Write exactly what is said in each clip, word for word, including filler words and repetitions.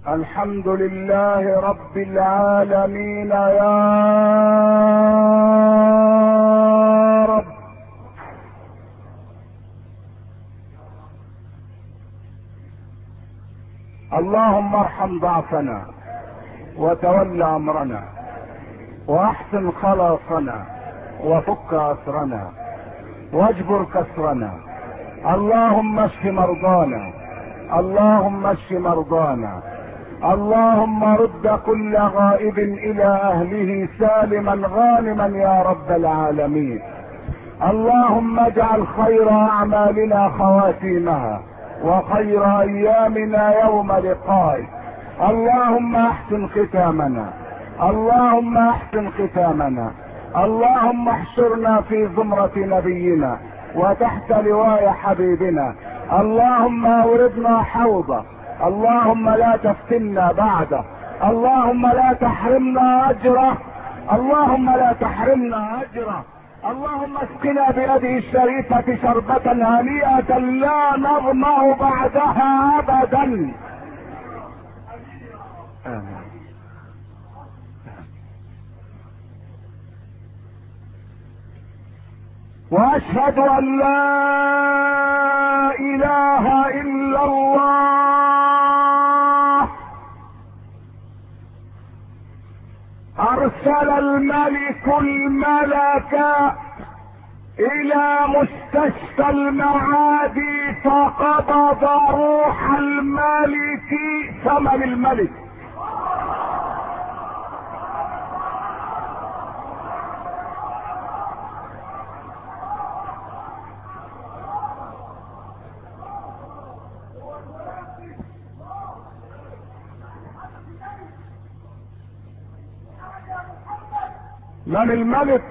الحمد لله رب العالمين يا رب. اللهم ارحم ضعفنا وتول امرنا واحسن خلاصنا وفك اسرنا واجبر كسرنا. اللهم اشف مرضانا، اللهم اشف مرضانا، اللهم رد كل غائب الى اهله سالما غانما يا رب العالمين. اللهم اجعل خير اعمالنا خواتيمها وخير ايامنا يوم لقائك. اللهم احسن ختامنا، اللهم احسن ختامنا. اللهم احشرنا في زمرة نبينا وتحت لواء حبيبنا. اللهم اوردنا حوضه، اللهم لا تفتنا بعده، اللهم لا تحرمنا اجره، اللهم لا تحرمنا اجره. اللهم اسقنا بيده الشريفة شربة هنيئة لا نظمأ بعدها ابدا. آمين. واشهد ان لا اله الا الله. ارسل الملك الملك الى مستشفى المعادي فقبض روح الملك. ثمن الملك. من الملك؟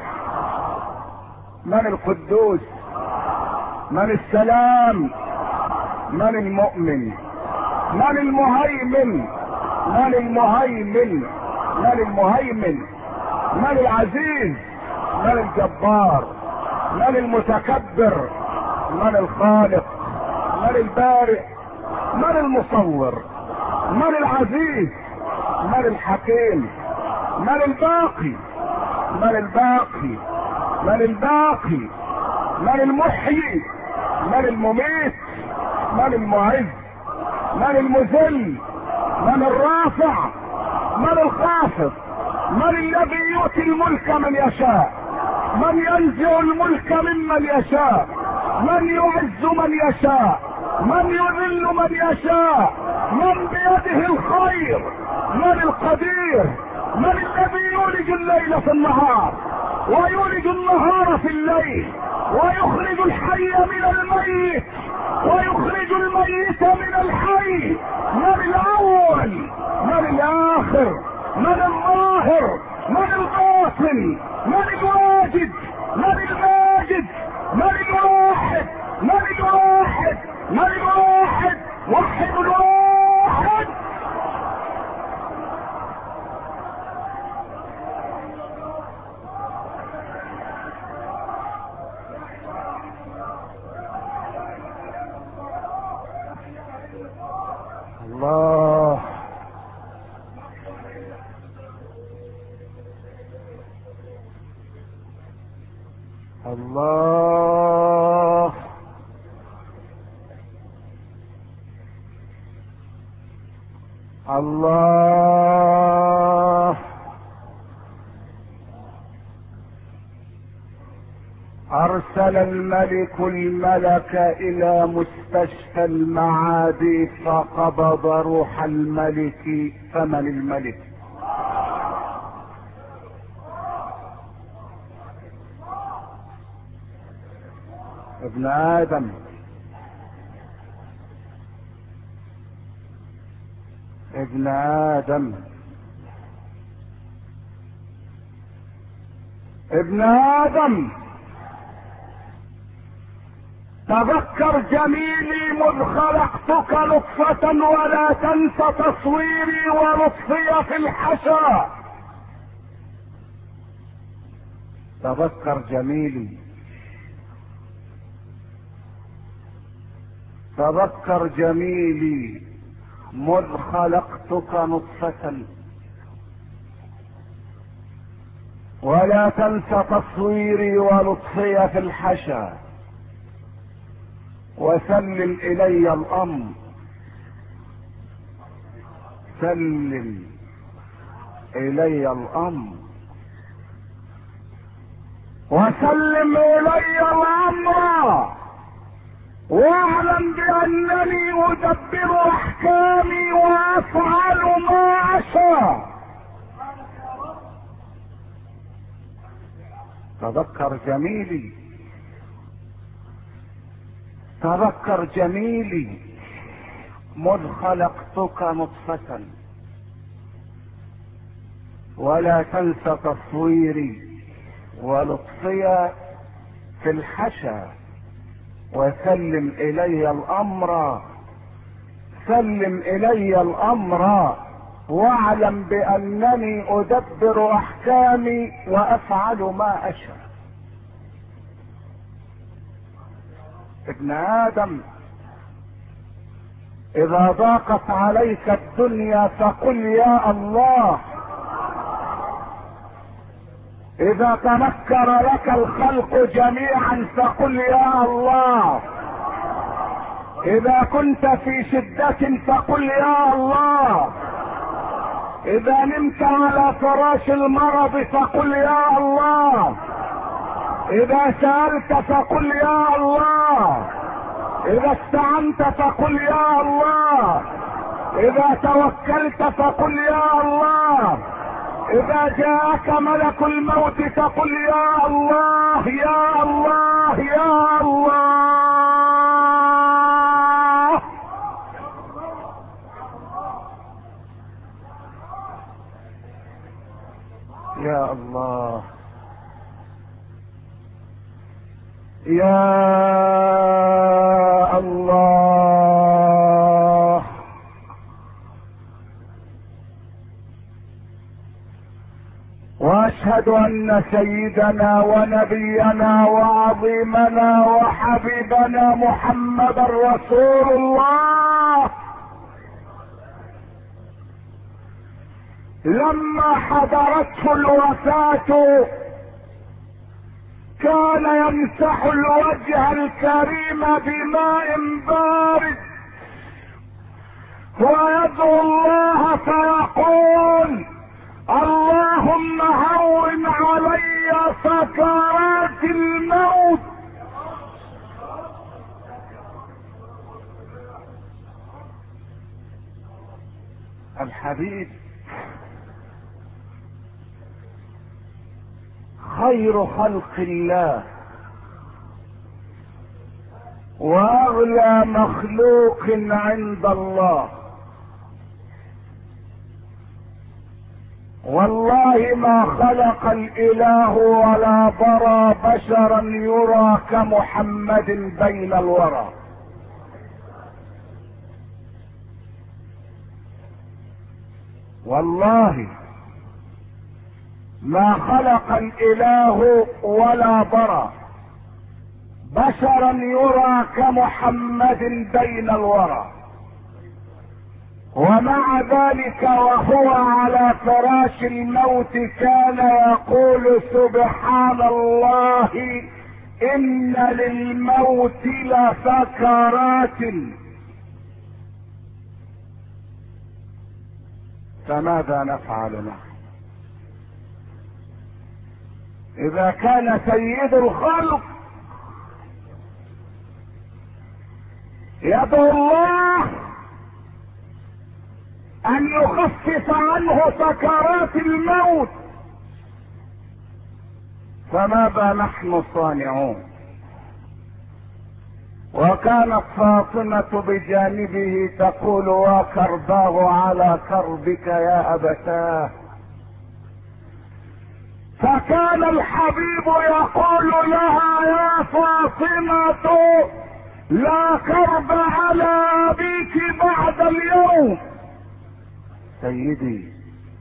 من القدوس؟ من السلام؟ من المؤمن؟ من المهيمن؟ من المهيمن؟ من المهيمن؟ من العزيز؟ من الجبار؟ من المتكبر؟ من الخالق؟ من البارئ؟ من المصور؟ من العزيز؟ من الحكيم؟ من الباقي؟ من الباقي؟ من الباقي؟ من المحيي؟ من المميت؟ من المعز؟ من المذل؟ من الرافع؟ من الخافض؟ من الذي يؤتي الملك من يشاء؟ من ينزع الملك ممن يشاء؟ من يعز من يشاء؟ من يذل من يشاء؟ من بيده الخير؟ من القدير؟ من الذي يولج الليل في النهار ويولج النهار في الليل ويخرج الحي من الميت ويخرج الميت من الحي؟ من الاول؟ من الاخر؟ من الظاهر؟ من الباطن؟ من الواجد؟ من الماجد؟ من الواحد؟ من الواحد؟ من الواحد؟ وحد الواحد. الله. الله. الله. ارسل الملك الملك الى مستشفى المعادي فقبض روح الملك. فمن الملك؟ ابن ادم. ابن ادم. ابن ادم تذكر جميلي مذ خلقتك نطفة ولا تنس تصويري ولطفي في الحشا. تذكر جميلي، تذكر جميلي مذ خلقتك نطفة ولا تنس تصويري ولطفي في الحشا وسلم الي الامر سلم الي الامر وسلم الي الامر واعلم بانني ادبر احكامي وافعل ما اشاء. تذكر جميلي تذكر جميلي مذ خلقتك نطفة ولا تنس تصويري ولطفي في الحشا وسلم الي الامر سلم الي الامر واعلم بانني ادبر احكامي وافعل ما اشاء. ابن ادم اذا ضاقت عليك الدنيا فقل يا الله. اذا تنكر لك الخلق جميعا فقل يا الله. اذا كنت في شدة فقل يا الله. اذا نمت على فراش المرض فقل يا الله. اذا سألت فقل يا الله. اذا استعنت فقل يا الله. اذا توكلت فقل يا الله. اذا جاءك ملك الموت فقل يا الله يا الله يا الله. يا الله يا الله. واشهد ان سيدنا ونبينا وعظيمنا وحبيبنا محمد رسول الله لما حضرته الوفاة كان يمسح الوجه الكريم بماء بارد ويدعو الله فيقول اللهم هون علي سكرات الموت. الحبيب خير خلق الله واغلى مخلوق عند الله. والله ما خلق الاله ولا برى بشرا يرى كمحمد بين الورى. والله ما خلق الاله ولا برى بشرا يرى كمحمد بين الورى. ومع ذلك وهو على فراش الموت كان يقول سبحان الله ان للموت لسكرات. فماذا نفعل نحن اذا كان سيد الخلق يدعو الله ان يخفف عنه سكرات الموت؟ فماذا نحن صانعون؟ وكانت فاطمة بجانبه تقول وكرباه على كربك يا أبتاه. فكان الحبيب يقول لها يا فاطمة لا كرب على أبيك بعد اليوم. سيدي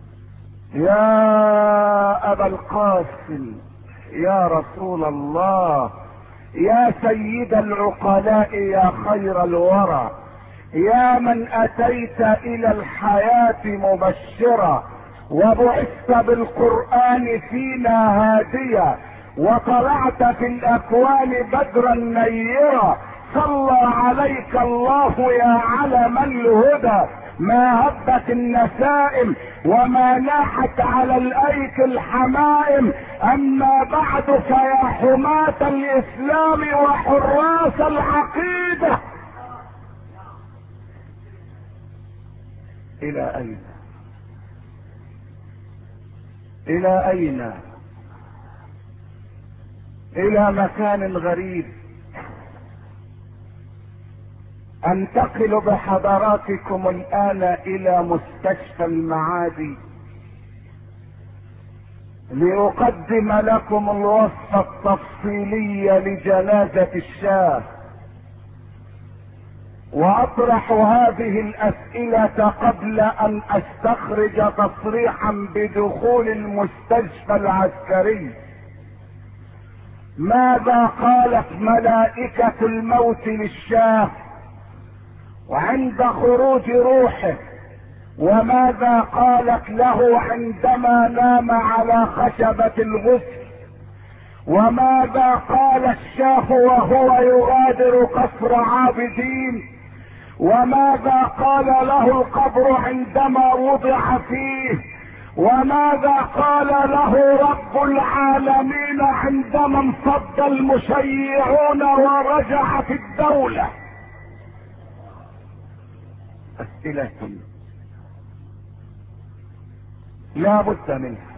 يا أبا القاسم يا رسول الله يا سيد العقلاء يا خير الورى يا من اتيت الى الحياة مبشرا وبعثت بالقرآن فينا هاديا وطلعت في الاكوان بدرا نيرا، صلى عليك الله يا علم الهدى، ما هبت النسائم وما ناحت على الايك الحمائم، اما بعد فيا حماة الاسلام وحراس العقيدة، الى اين الى اين الى مكان غريب انتقل بحضراتكم الان الى مستشفى المعادي لأقدم لكم الوصفة التفصيلية لجنازة الشاه، وأطرح هذه الأسئلة قبل أن أستخرج تصريحا بدخول المستشفى العسكري. ماذا قالت ملائكة الموت للشاه وعند خروج روحه؟ وماذا قالت له عندما نام على خشبة الغسل؟ وماذا قال الشاه وهو يغادر قصر عابدين؟ وماذا قال له القبر عندما وضع فيه؟ وماذا قال له رب العالمين عندما انصد المشيعون ورجعت الدولة؟ أسئلة لا بد منها.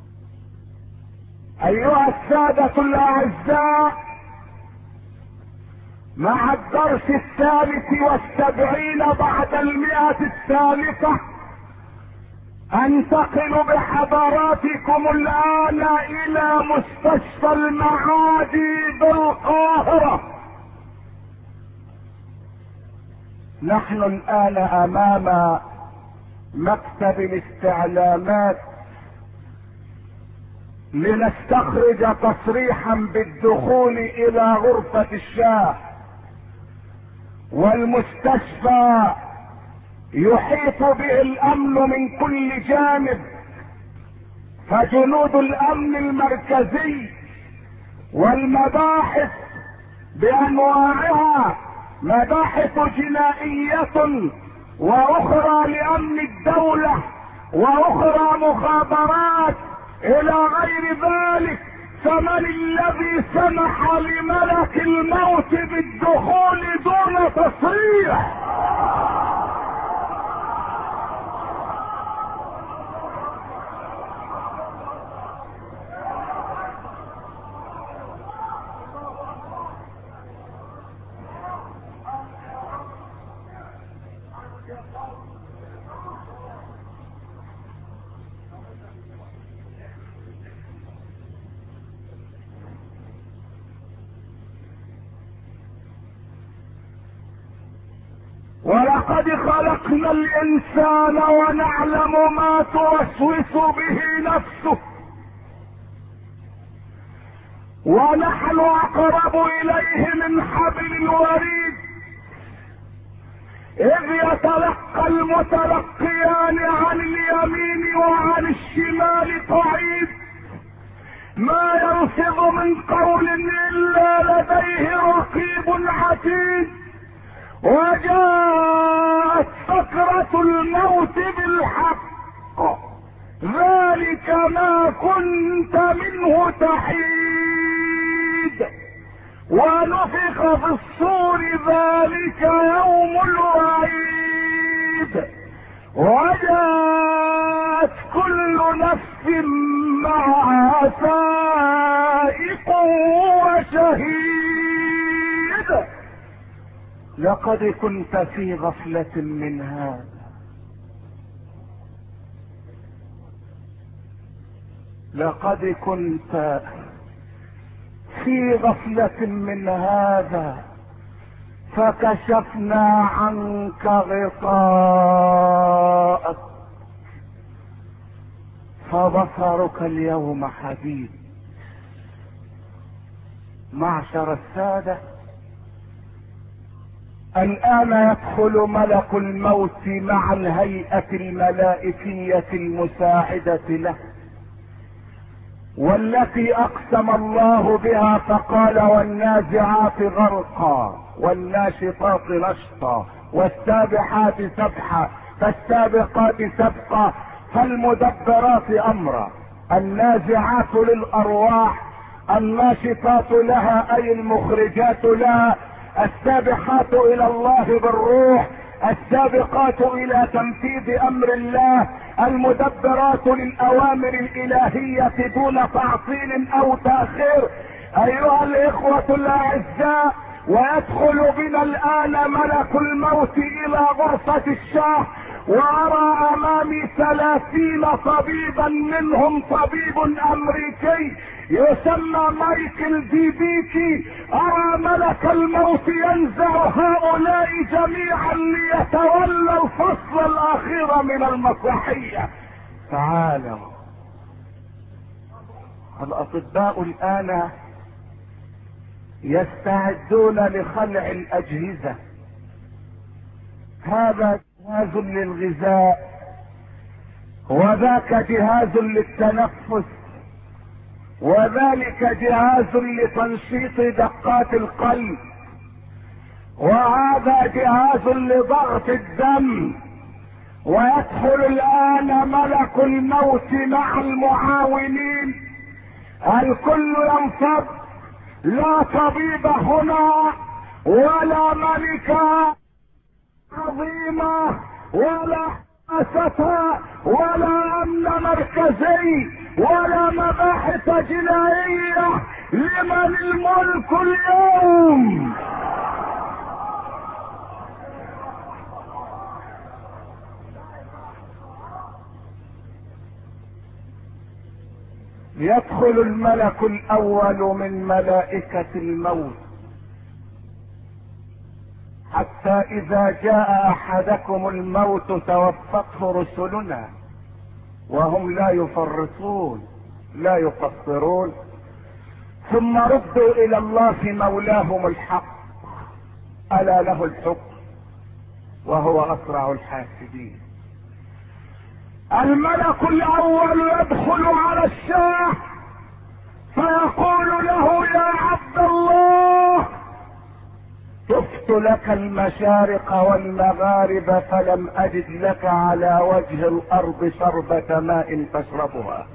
ايها السادة الاعزاء، مع الدرس الثالث والسبعين بعد المئة الثالثة انتقل بحضراتكم الان الى مستشفى المعادي بالقاهرة. نحن الان امام مكتب الاستعلامات لنستخرج تصريحا بالدخول الى غرفة الشاه، والمستشفى يحيط به الامن من كل جانب، فجنود الامن المركزي والمباحث بانواعها، مباحث جنائية واخرى لامن الدولة واخرى مخابرات الى غير ذلك، فمن الذي سمح لملك الموت بالدخول دون تصريح؟ ولقد خلقنا الانسان ونعلم ما توسوس به نفسه ونحن اقرب اليه من حبل الوريد، اذ يتلقى المتلقيان عن اليمين وعن الشمال قعيد، ما يلفظ من قول الا لديه رقيب عتيد، وجاءت سكرة الموت بالحق، ذلك ما كنت منه تحيد، ونفخ في الصور ذلك يوم الوعيد، وجاءت كل نفس معها سائق وشهيد. لقد كنت في غفلة من هذا، لقد كنت في غفلة من هذا، فكشفنا عنك غطاءك فبصرك اليوم حديد. معشر السادة، الآن يدخل ملك الموت مع الهيئة الملائكية المساعدة له، والتي اقسم الله بها فقال والنازعات غرقا والناشطات نشطا والسابحات سبحا فالسابقات سبقا فالمدبرات امرا. النازعات للارواح، الناشطات لها اي المخرجات لها، السابحات الى الله بالروح، السابقات الى تنفيذ امر الله، المدبرات للاوامر الالهية دون تعطيل او تاخير. ايها الاخوة الاعزاء، ويدخل بنا الان ملك الموت الى غرفة الشاه، وارى امامي ثلاثين طبيبا، منهم طبيب امريكي يسمى مايكل دي بيكي. ارى ملك الموت ينزع هؤلاء جميعا ليتولى الفصل الاخير من المسرحية. تعالوا الاطباء الان يستعدون لخلع الاجهزة. هذا جهاز للغذاء، وذاك جهاز للتنفس، وذلك جهاز لتنشيط دقات القلب، وهذا جهاز لضغط الدم. ويدخل الان ملك الموت مع المعاونين، الكل ينفض، لا طبيب هنا ولا ملكة عظيمة ولا حاسة ولا امن مركزي ولا مباحث جنائية. لمن الملك اليوم؟ يدخل الملك الاول من ملائكة الموت، حتى اذا جاء احدكم الموت توفته رسلنا وهم لا يفرطون لا يقصرون، ثم ردوا الى الله في مولاهم الحق، الا له الحكم وهو اسرع الحاسبين. الملك الاول يدخل على الشاه فيقول له يا عبد الله، طفت لك المشارق والمغارب فلم اجد لك على وجه الارض شربة ماء تشربها.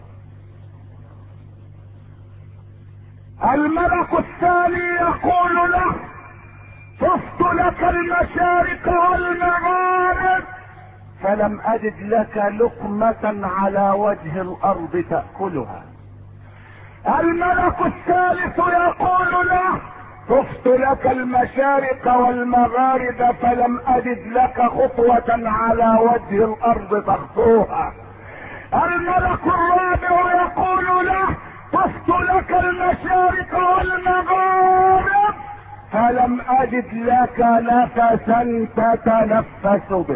الملك الثاني يقول له طفت لك المشارق والمغارب فلم اجد لك لقمة على وجه الارض تأكلها. الملك الثالث يقول له طفت لك المشارق والمغارب فلم اجد لك خطوة على وجه الارض تخطوها. الملك الرابع يقول له طفت لك المشارق والمغارب فلم اجد لك نفسا تتنفس به.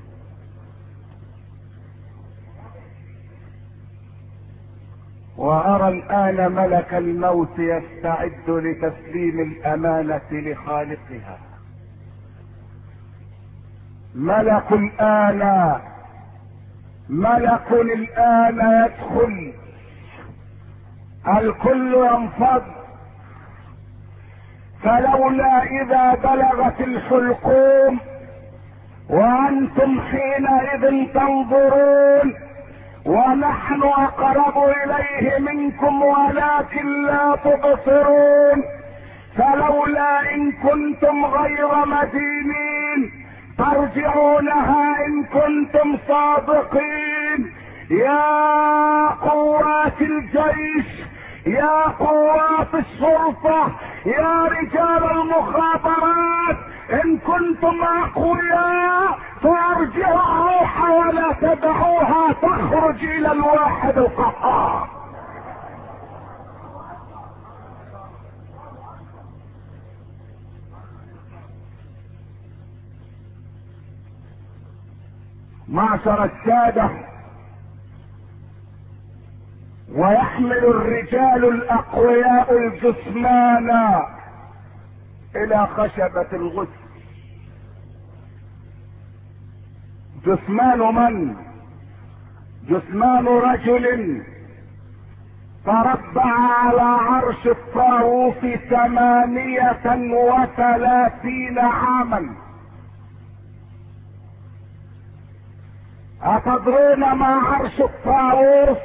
وارى الان ملك الموت يستعد لتسليم الامانة لخالقها. ملك الان ملك الان يدخل، الكل ينفض، فلولا اذا بلغت الحلقوم وانتم حينئذ تنظرون ونحن اقرب اليه منكم ولكن لا تبصرون، فلولا ان كنتم غير مدينين ترجعونها ان كنتم صادقين. يا قوات الجيش، يا قوات الشرطة، يا رجال المخابرات، ان كنتم اقوياء فارجعوا الروح ولا تدعوها تخرج الى الواحد القهار. معشر السادة، ويحمل الرجال الاقوياء الجثمان الى خشبة الغسل جثمان من؟ جثمان رجل تربع على عرش الطاووس ثمانية وثلاثين عاما. أتدرون ما عرش الطاووس؟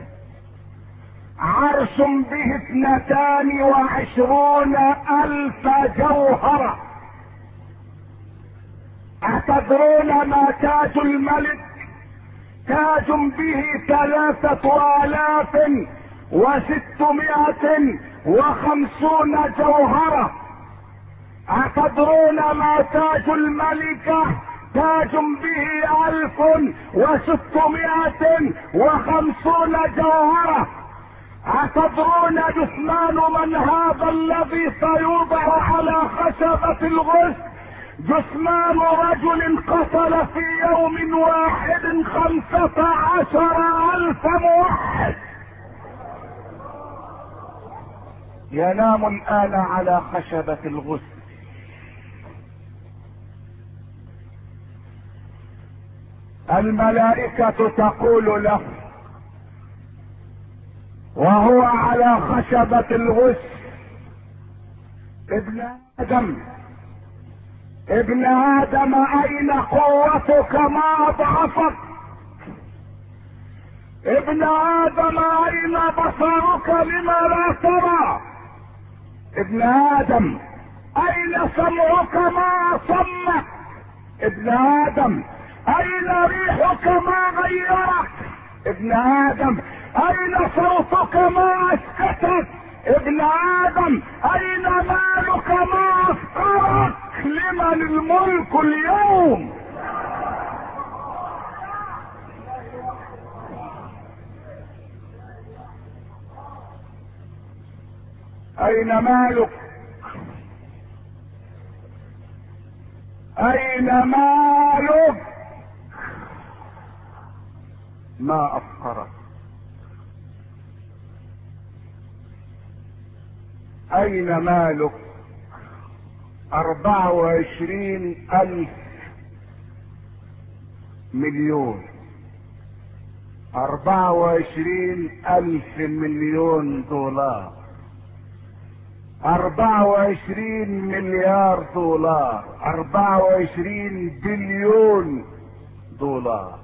عرش به اثنتان وعشرون ألف جوهرة. أتدرون ما تاج الملك؟ تاج به ثلاثة آلاف وستمائة وخمسون جوهرة. أتدرون ما تاج الملكة؟ تاج به ألف وستمائة وخمسون جوهرة. أتدرون جثمان من هذا الذي سيوضع على خشبة الغسل؟ جثمان رجل قتل في يوم واحد خمسة عشر ألف موحد. ينام الآن على خشبة الغسل. الملائكة تقول له وهو على خشبة الغسل: ابن آدم ابن آدم أين قوتك؟ ما أضعفك؟ ابن آدم أين بصرك؟ لما لا ترى؟ ابن آدم أين سمعك؟ ما أصمك؟ ابن آدم أين ريحك؟ ما غيرك؟ ابن آدم أين صوتك؟ ما أسكتك؟ ابن آدم أين مالك؟ ما أفقرك؟ لمن الملك اليوم؟ أين مالك؟ أين مالك؟ ما أفقرك؟ أين مالك؟ أربعة وعشرين ألف مليون. أربعة وعشرين ألف مليون دولار. أربعة وعشرين مليار دولار. أربعة وعشرين بليون دولار.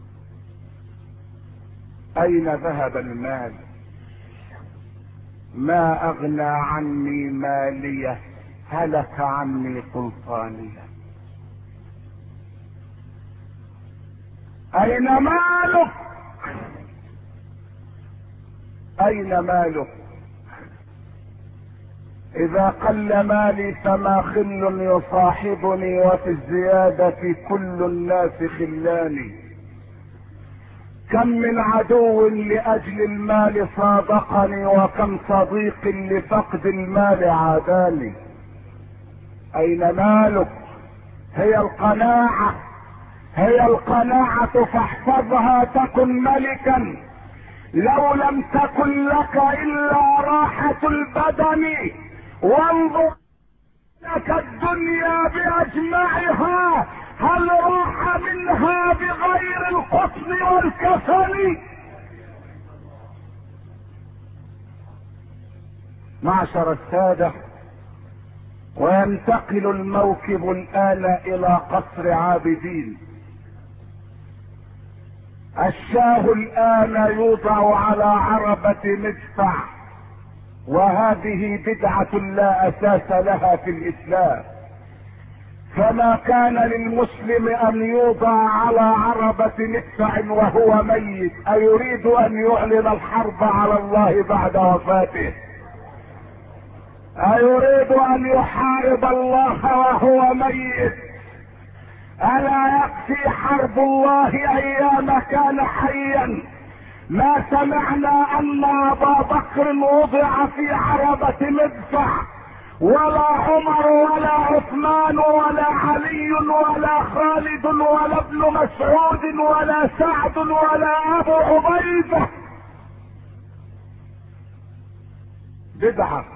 أين ذهب المال؟ ما أغنى عني مالية، هلك عني سلطانية. أين مالك؟ أين مالك؟ إذا قل مالي فما خل يصاحبني، وفي الزيادة كل الناس خلاني. كم من عدو لأجل المال صادقني، وكم صديق لفقد المال عاداني. أين مالك؟ هي القناعة، هي القناعة فاحفظها تكن ملكا. لو لم تكن لك إلا راحة البدن، وانظر لك الدنيا بأجمعها، هل راح منها بغير القطن والكفن؟ معشر السادة، وينتقل الموكب الآن إلى قصر عابدين. الشاه الآن يوضع على عربة مدفع، وهذه بدعة لا أساس لها في الإسلام. فما كان للمسلم أن يوضع على عربة مدفع وهو ميت. أيريد أن يعلن الحرب على الله بعد وفاته؟ أيريد أن يحارب الله وهو ميت؟ ألا يكفي حرب الله أيام كان حيا؟ ما سمعنا أن أبا بكر وضع في عربة مدفع، ولا عمر ولا عثمان ولا علي ولا خالد ولا ابن مسعود ولا سعد ولا أبو عبيدة. بدعة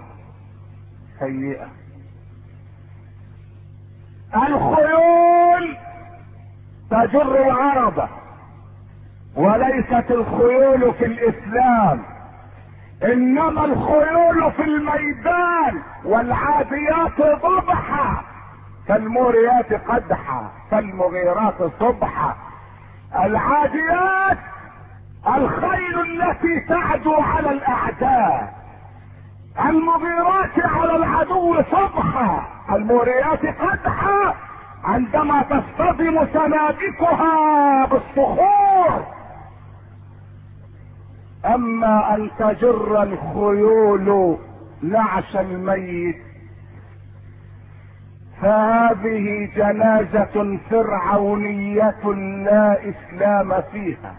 سيئة. الخيول تجر العربة، وليست الخيول في الاسلام، انما الخيول في الميدان. والعاديات ضبحا فالموريات قدحا فالمغيرات صبحا. العاديات الخيل التي تعدو على الاعداء، المغيرات على العدو صبحا، الموريات قدحا عندما تصطدم سنابكها بالصخور. اما ان تجر الخيول نعش الميت فهذه جنازة فرعونية لا اسلام فيها.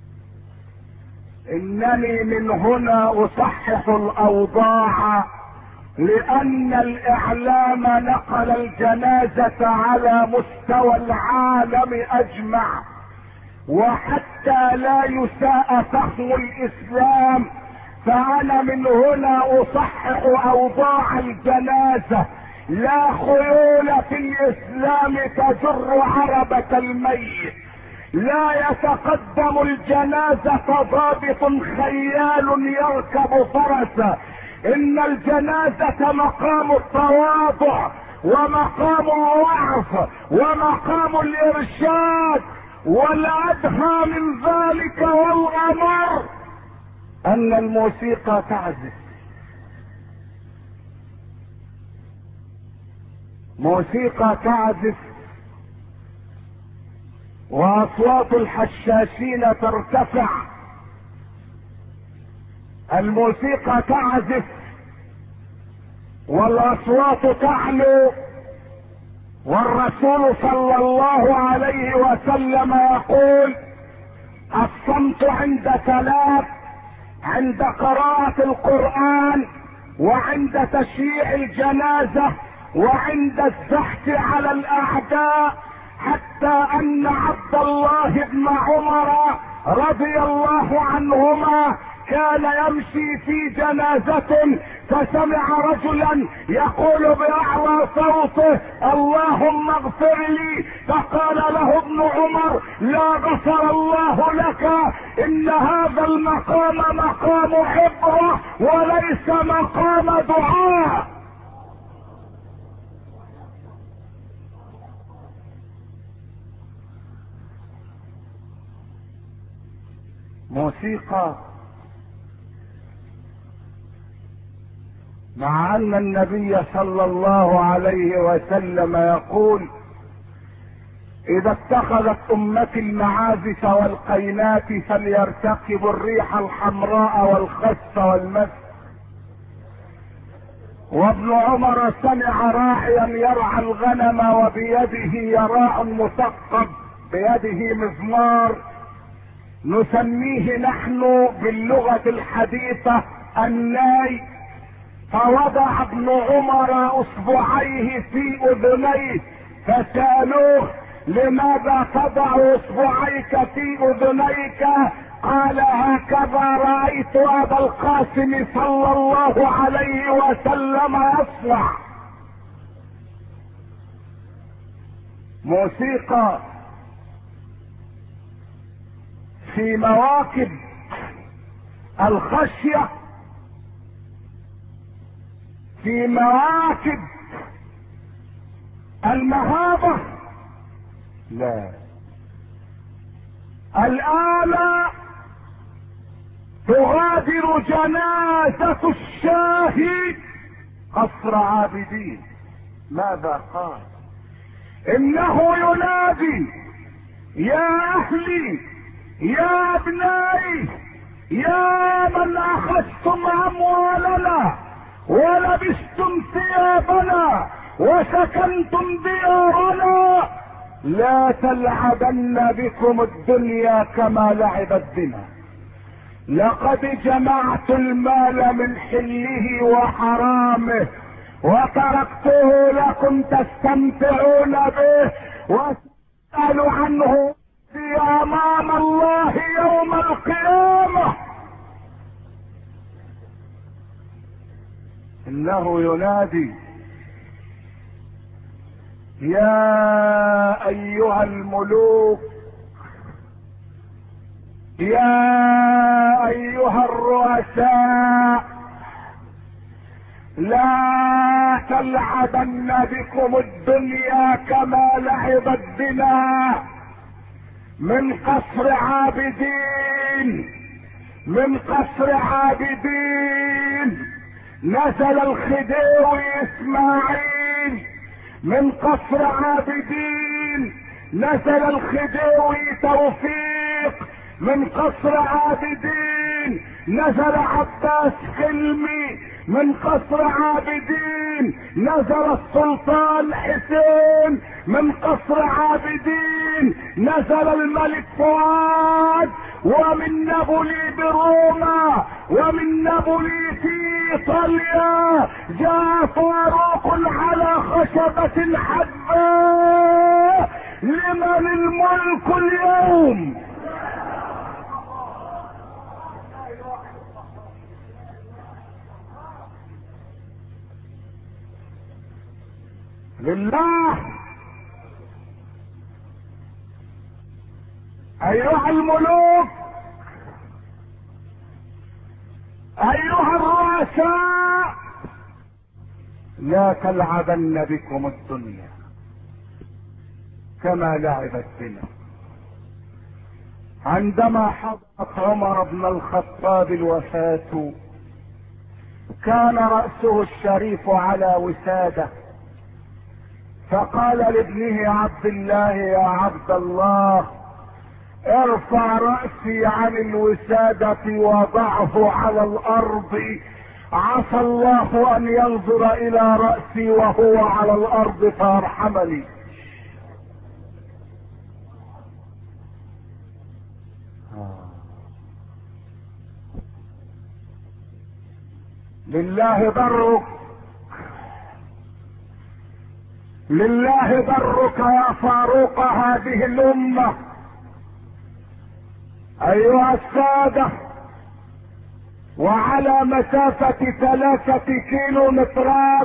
انني من هنا اصحح الاوضاع، لان الاعلام نقل الجنازة على مستوى العالم اجمع، وحتى لا يساء فهم الاسلام فانا من هنا اصحح اوضاع الجنازة. لا خيول في الاسلام تجر عربة الميت، لا يتقدم الجنازة ضابط خيال يركب فرسا، ان الجنازة مقام التواضع ومقام الوعظ ومقام الارشاد. والادهى من ذلك والامر ان الموسيقى تعزف، موسيقى تعزف واصوات الحشاشين ترتفع، الموسيقى تعزف والاصوات تعلو، والرسول صلى الله عليه وسلم يقول: الصمت عند ثلاث، عند قراءة القرآن، وعند تشييع الجنازة، وعند الزحف على الاعداء. حتى ان عبد الله بن عمر رضي الله عنهما كان يمشي في جنازة فسمع رجلا يقول باعلى صوته: اللهم اغفر لي. فقال له ابن عمر: لا غفر الله لك، ان هذا المقام مقام عبرة وليس مقام دعاء. موسيقى، مع ان النبي صلى الله عليه وسلم يقول: اذا اتخذت امتي المعازف والقينات فليرتكبوا الريح الحمراء والخس والمس. وابن عمر سمع راعيا يرعى الغنم وبيده يراع مثقب، بيده مزمار نسميه نحن باللغة الحديثة الناي. فوضع ابن عمر اصبعيه في اذنيه فسألوه: لماذا تضع اصبعيك في اذنيك؟ قال: هكذا رأيت ابا القاسم صلى الله عليه وسلم يصنع. موسيقى في مواكب الخشية، في مواكب المهابة لا. الآن تغادر جنازة الشاهد قصر عابدين. ماذا قال؟ انه ينادي: يا اهلي، يا ابنائي، يا من اخذتم اموالنا ولبستم ثيابنا وسكنتم ديارنا، لا تلعبن بكم الدنيا كما لعبت بنا. لقد جمعت المال من حله وحرامه وتركته لكم تستمتعون به وتسألوا عنه في امام الله يوم القيامة. انه ينادي: يا ايها الملوك، يا ايها الرؤساء، لا تلعبن بكم الدنيا كما لعبت بنا. من قصر عابدين، من قصر عابدين نزل الخديوي اسماعيل، من قصر عابدين نزل الخديوي توفيق، من قصر عابدين نزل عباس حلمي، من قصر عابدين نزل السلطان حسين، من قصر عابدين نزل الملك فؤاد، ومن نابولي بروما، ومن نابولي في ايطاليا جاء فاروق على خشبة حبة. لمن الملك اليوم؟ لله. ايها الملوك، ايها الرؤساء، لا تلعبن بكم الدنيا كما لعبت بنا. عندما حضرت عمر بن الخطاب الوفاة كان رأسه الشريف على وسادة، فقال لابنه عبد الله: يا عبد الله، ارفع رأسي عن الوسادة وضعه على الارض، عسى الله ان ينظر الى رأسي وهو على الارض فيرحمني. لله برك، لله برك يا فاروق هذه الامة. ايها السادة، وعلى مسافة ثلاثة كيلو مترات،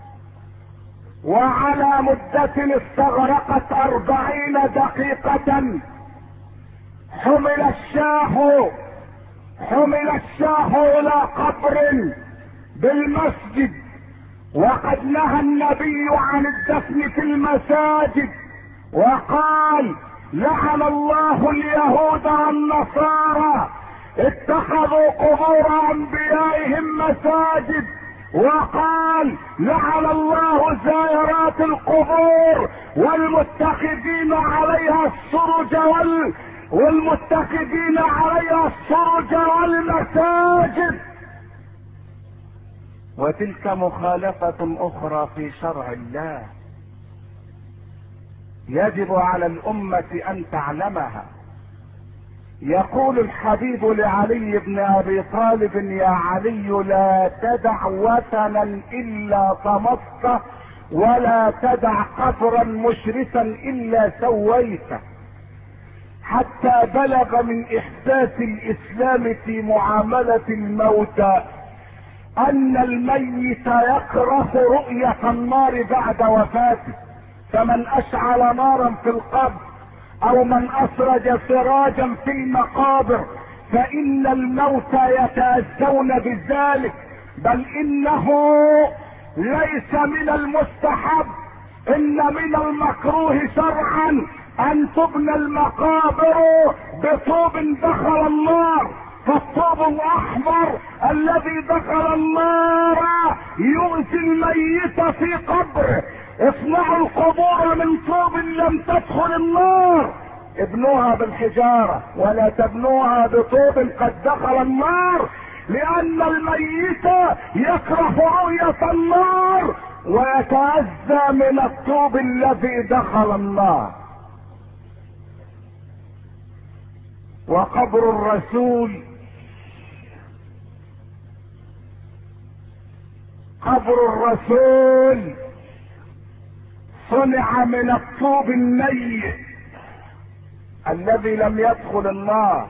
وعلى مدة استغرقت أربعين دقيقة، حمل الشاه حمل الشاه الى قبر بالمسجد، وقد نهى النبي عن الدفن في المساجد، وقال: لعن الله اليهود والنصارى اتخذوا قبور انبيائهم مساجد، وقال: لعن الله زائرات القبور والمتخذين عليها السرج وال والمتخذين عليها السرج والمساجد. وتلك مخالفة اخرى في شرع الله يجب على الامة ان تعلمها. يقول الحبيب لعلي بن ابي طالب: يا علي، لا تدع وثنا الا طمسته، ولا تدع قبرا مشرفا الا سويته. حتى بلغ من احساس الاسلام في معاملة الموتى ان الميت يكره رؤية النار بعد وفاته، فمن اشعل نارا في القبر او من اسرج سراجا في المقابر فان الموتى يتأذون بذلك، بل انه ليس من المستحب، ان من المكروه شرعا ان تبنى المقابر بطوب دخل النار، فالطوب الاحمر الذي دخل النار يؤذي الميت في قبره. اصنعوا القبور من طوب لم تدخل النار، ابنوها بالحجارة ولا تبنوها بطوب قد دخل النار، لان الميت يكره رؤية النار ويتأذى من الطوب الذي دخل النار. وقبر الرسول قبر الرسول صنع من الطوب النيء الذي لم يدخل النار،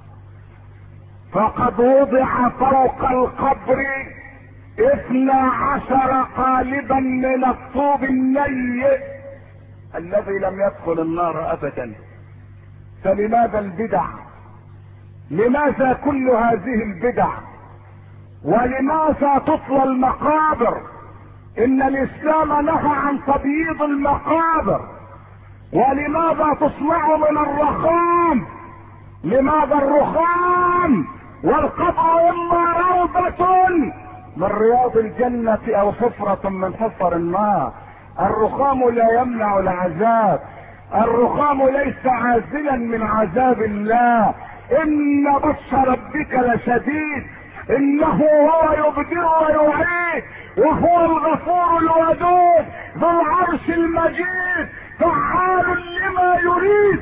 فقد وضع فوق القبر اثنا عشر قالبا من الطوب النيء الذي لم يدخل النار ابدا. فلماذا البدع؟ لماذا كل هذه البدع؟ ولماذا تطوى المقابر؟ ان الاسلام نهى عن تبييض المقابر. ولماذا تصنع من الرخام؟ لماذا الرخام؟ والقبر اما روضة من رياض الجنة او حفرة من حفر النار. الرخام لا يمنع العذاب، الرخام ليس عازلا من عذاب الله. ان بطش ربك لشديد، انه هو يبدئ ويعيد، وهو الغفور الودود ذو العرش المجيد، فعال لما يريد.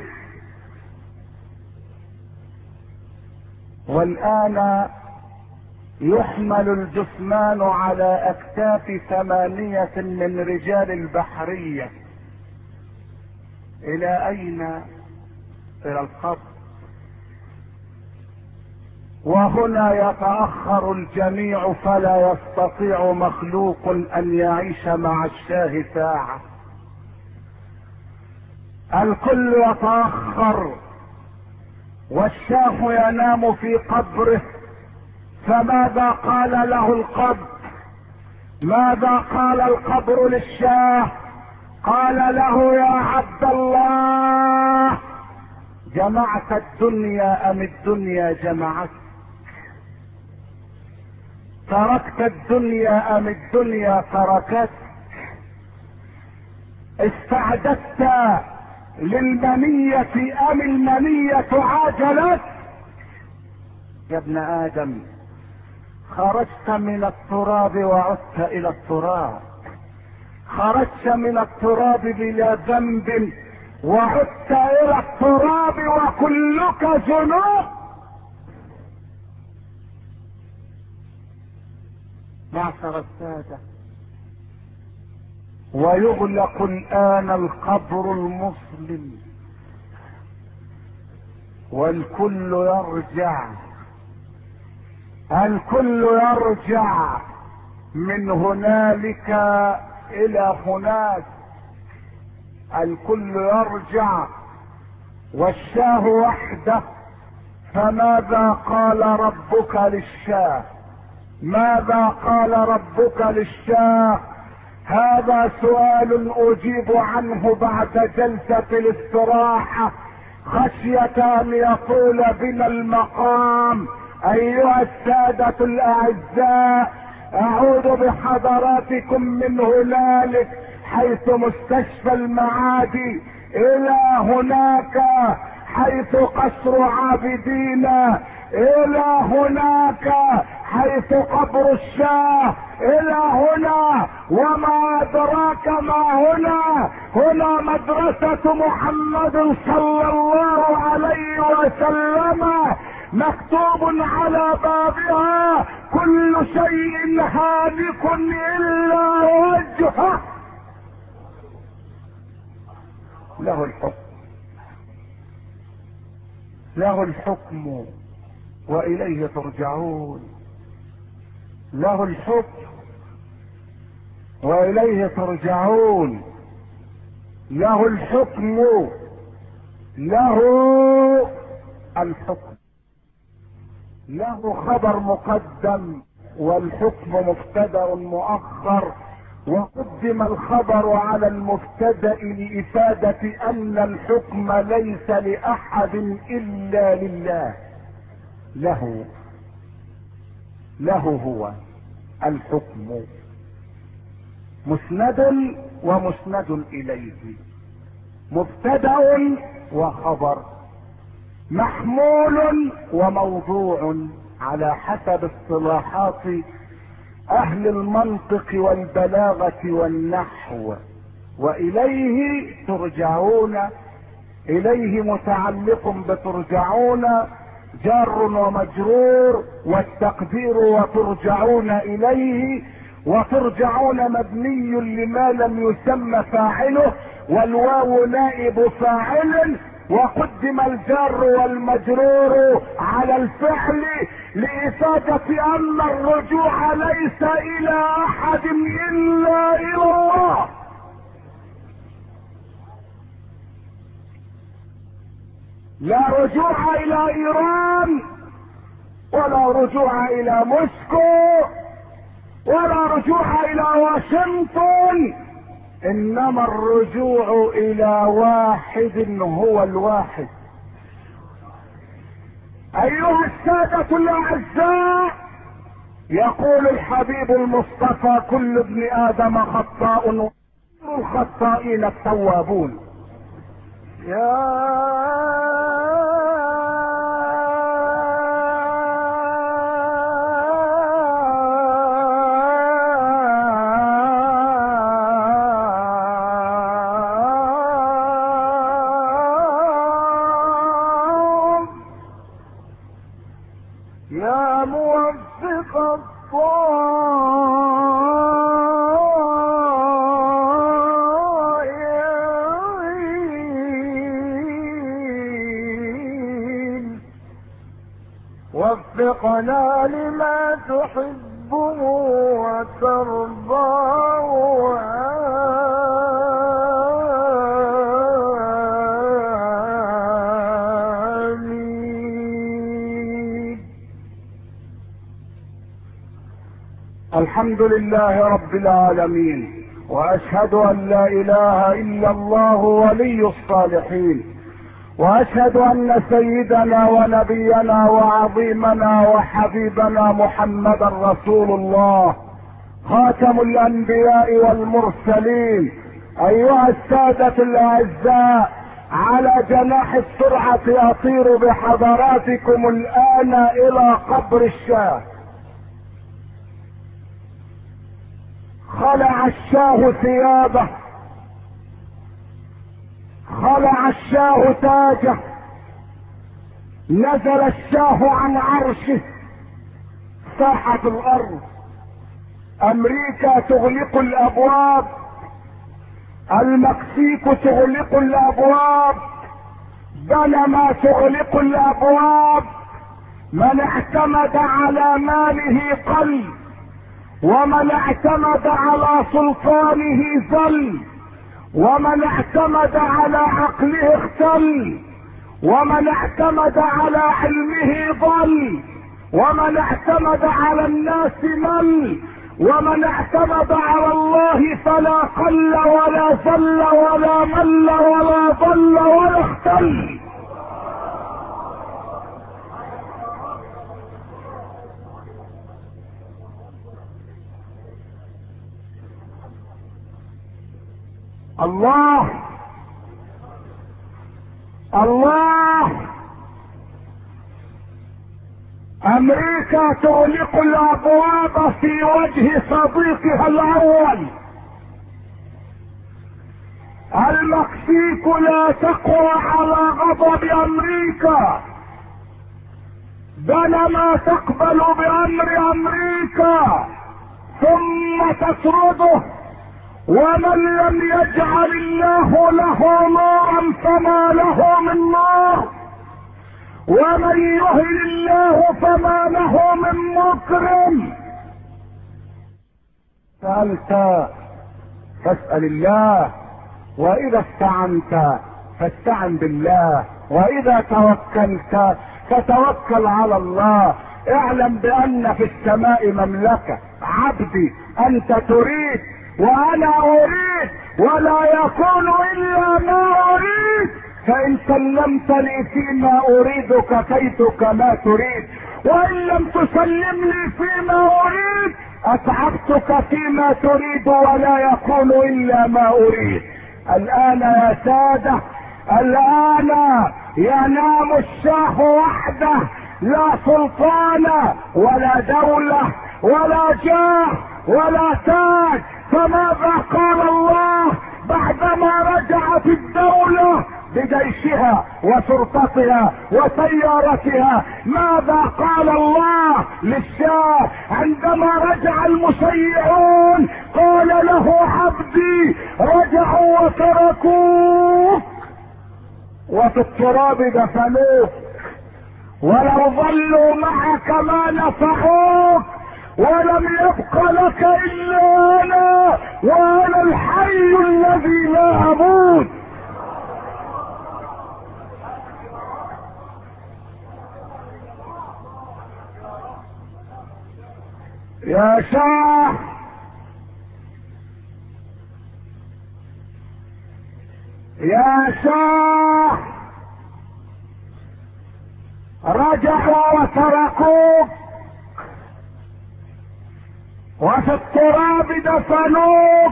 والآن يحمل الجثمان على اكتاف ثمانية من رجال البحرية. الى اين؟ الى القبر. وهنا يتأخر الجميع، فلا يستطيع مخلوق ان يعيش مع الشاه ساعة. الكل يتأخر والشاه ينام في قبره. فماذا قال له القبر؟ ماذا قال القبر للشاه؟ قال له يا عبد الله، جمعت الدنيا ام الدنيا جمعتك؟ تركت الدنيا ام الدنيا تركتك؟ استعددت للمنية ام المنية عاجلت؟ يا ابن ادم، خرجت من التراب وعدت الى التراب. خرجت من التراب بلا ذنب وعدت الى التراب وكلك ذنوب. معشر السادة، ويغلق الان القبر المظلم والكل يرجع، الكل يرجع من هنالك الى هناك، الكل يرجع والشاه وحده. فماذا قال ربك للشاه؟ ماذا قال ربك للشاه؟ هذا سؤال اجيب عنه بعد جلسة الاستراحة خشية ان يطول بنا المقام. ايها السادة الاعزاء، اعود بحضراتكم من هنالك حيث مستشفى المعادي الى هناك حيث قصر عابدين، الى هناك حيث قبر الشاه، الى هنا وما ادراك ما هنا. هنا مدرسة محمد صلى الله عليه وسلم، مكتوب على بابها كل شيء هالك الا وجهه، له الحكم، له الحكم واليه ترجعون. له الحكم واليه ترجعون. له الحكم، له الحكم، له خبر مقدم والحكم مبتدأ مؤخر. وقدم الخبر على المبتدأ لإفادة أن الحكم ليس لأحد إلا لله. له له هو الحكم، مسند ومسند إليه، مبتدأ وخبر، محمول وموضوع على حسب اصطلاحات اهل المنطق والبلاغة والنحو. واليه ترجعون، اليه متعلق بترجعون جار ومجرور، والتقدير وترجعون اليه. وترجعون مبني لما لم يسمى فاعله، والواو نائب فاعل، وقدم الجار والمجرور على الفعل لإفادة أن الرجوع ليس إلى أحد إلا إلى الله. لا رجوع الى ايران، ولا رجوع الى موسكو، ولا رجوع الى واشنطن، انما الرجوع الى واحد هو الواحد. ايها السادة الاعزاء، يقول الحبيب المصطفى: كل ابن ادم خطاء وخير الخطائين التوابون. يا يا موفق الطائعين، وفقنا لما تحبه وترضاه. الحمد لله رب العالمين، واشهد ان لا اله الا الله ولي الصالحين، واشهد ان سيدنا ونبينا وعظيمنا وحبيبنا محمدا رسول الله خاتم الانبياء والمرسلين. ايها السادة الاعزاء، على جناح السرعة اطير بحضراتكم الان الى قبر الشاه. خلع الشاه ثيابه، خلع الشاه تاجه، نزل الشاه عن عرشه، ساحت الارض. امريكا تغلق الابواب، المكسيك تغلق الابواب، بنما تغلق الابواب. من اعتمد على ماله قل، ومن اعتمد على سلطانه ذل، ومن اعتمد على عقله اختل، ومن اعتمد على علمه ضل، ومن اعتمد على الناس مل، ومن اعتمد على الله فلا قل ولا ذل ولا مل ولا ضل ولا اختل. الله الله امريكا تغلق الابواب في وجه صديقها الاول. المكسيك لا تقوى على غضب امريكا، بينما تقبل بامر امريكا ثم تطرده. ومن لم يجعل الله له نورا فما له من نور، ومن يهن الله فما له من مكرم. سألت فاسأل الله، واذا استعنت فاستعن بالله، واذا توكلت فتوكل على الله. اعلم بان في السماء مملكة. عبدي انت تريد وانا اريد، ولا يكون الا ما اريد. فان سلمت لي فيما اريد كفيتك ما تريد، وان لم تسلم لي فيما اريد اتعبتك فيما تريد، ولا يكون الا ما اريد. الان يا سادة، الان ينام الشاه وحده، لا سلطان ولا دولة ولا جاه ولا تاج. فماذا قال الله بعدما رجعت الدولة بجيشها وشرطتها وسيارتها؟ ماذا قال الله للشاه عندما رجع المشيعون؟ قال له: عبدي رجعوا وتركوك وفي التراب دفنوك، ولو ظلوا معك ما نفعوك، ولم يبق لك الا انا، وانا الحي الذي لا اموت. يا شاه يا شاه رجعوا وتركوك وفي التراب دفنوك،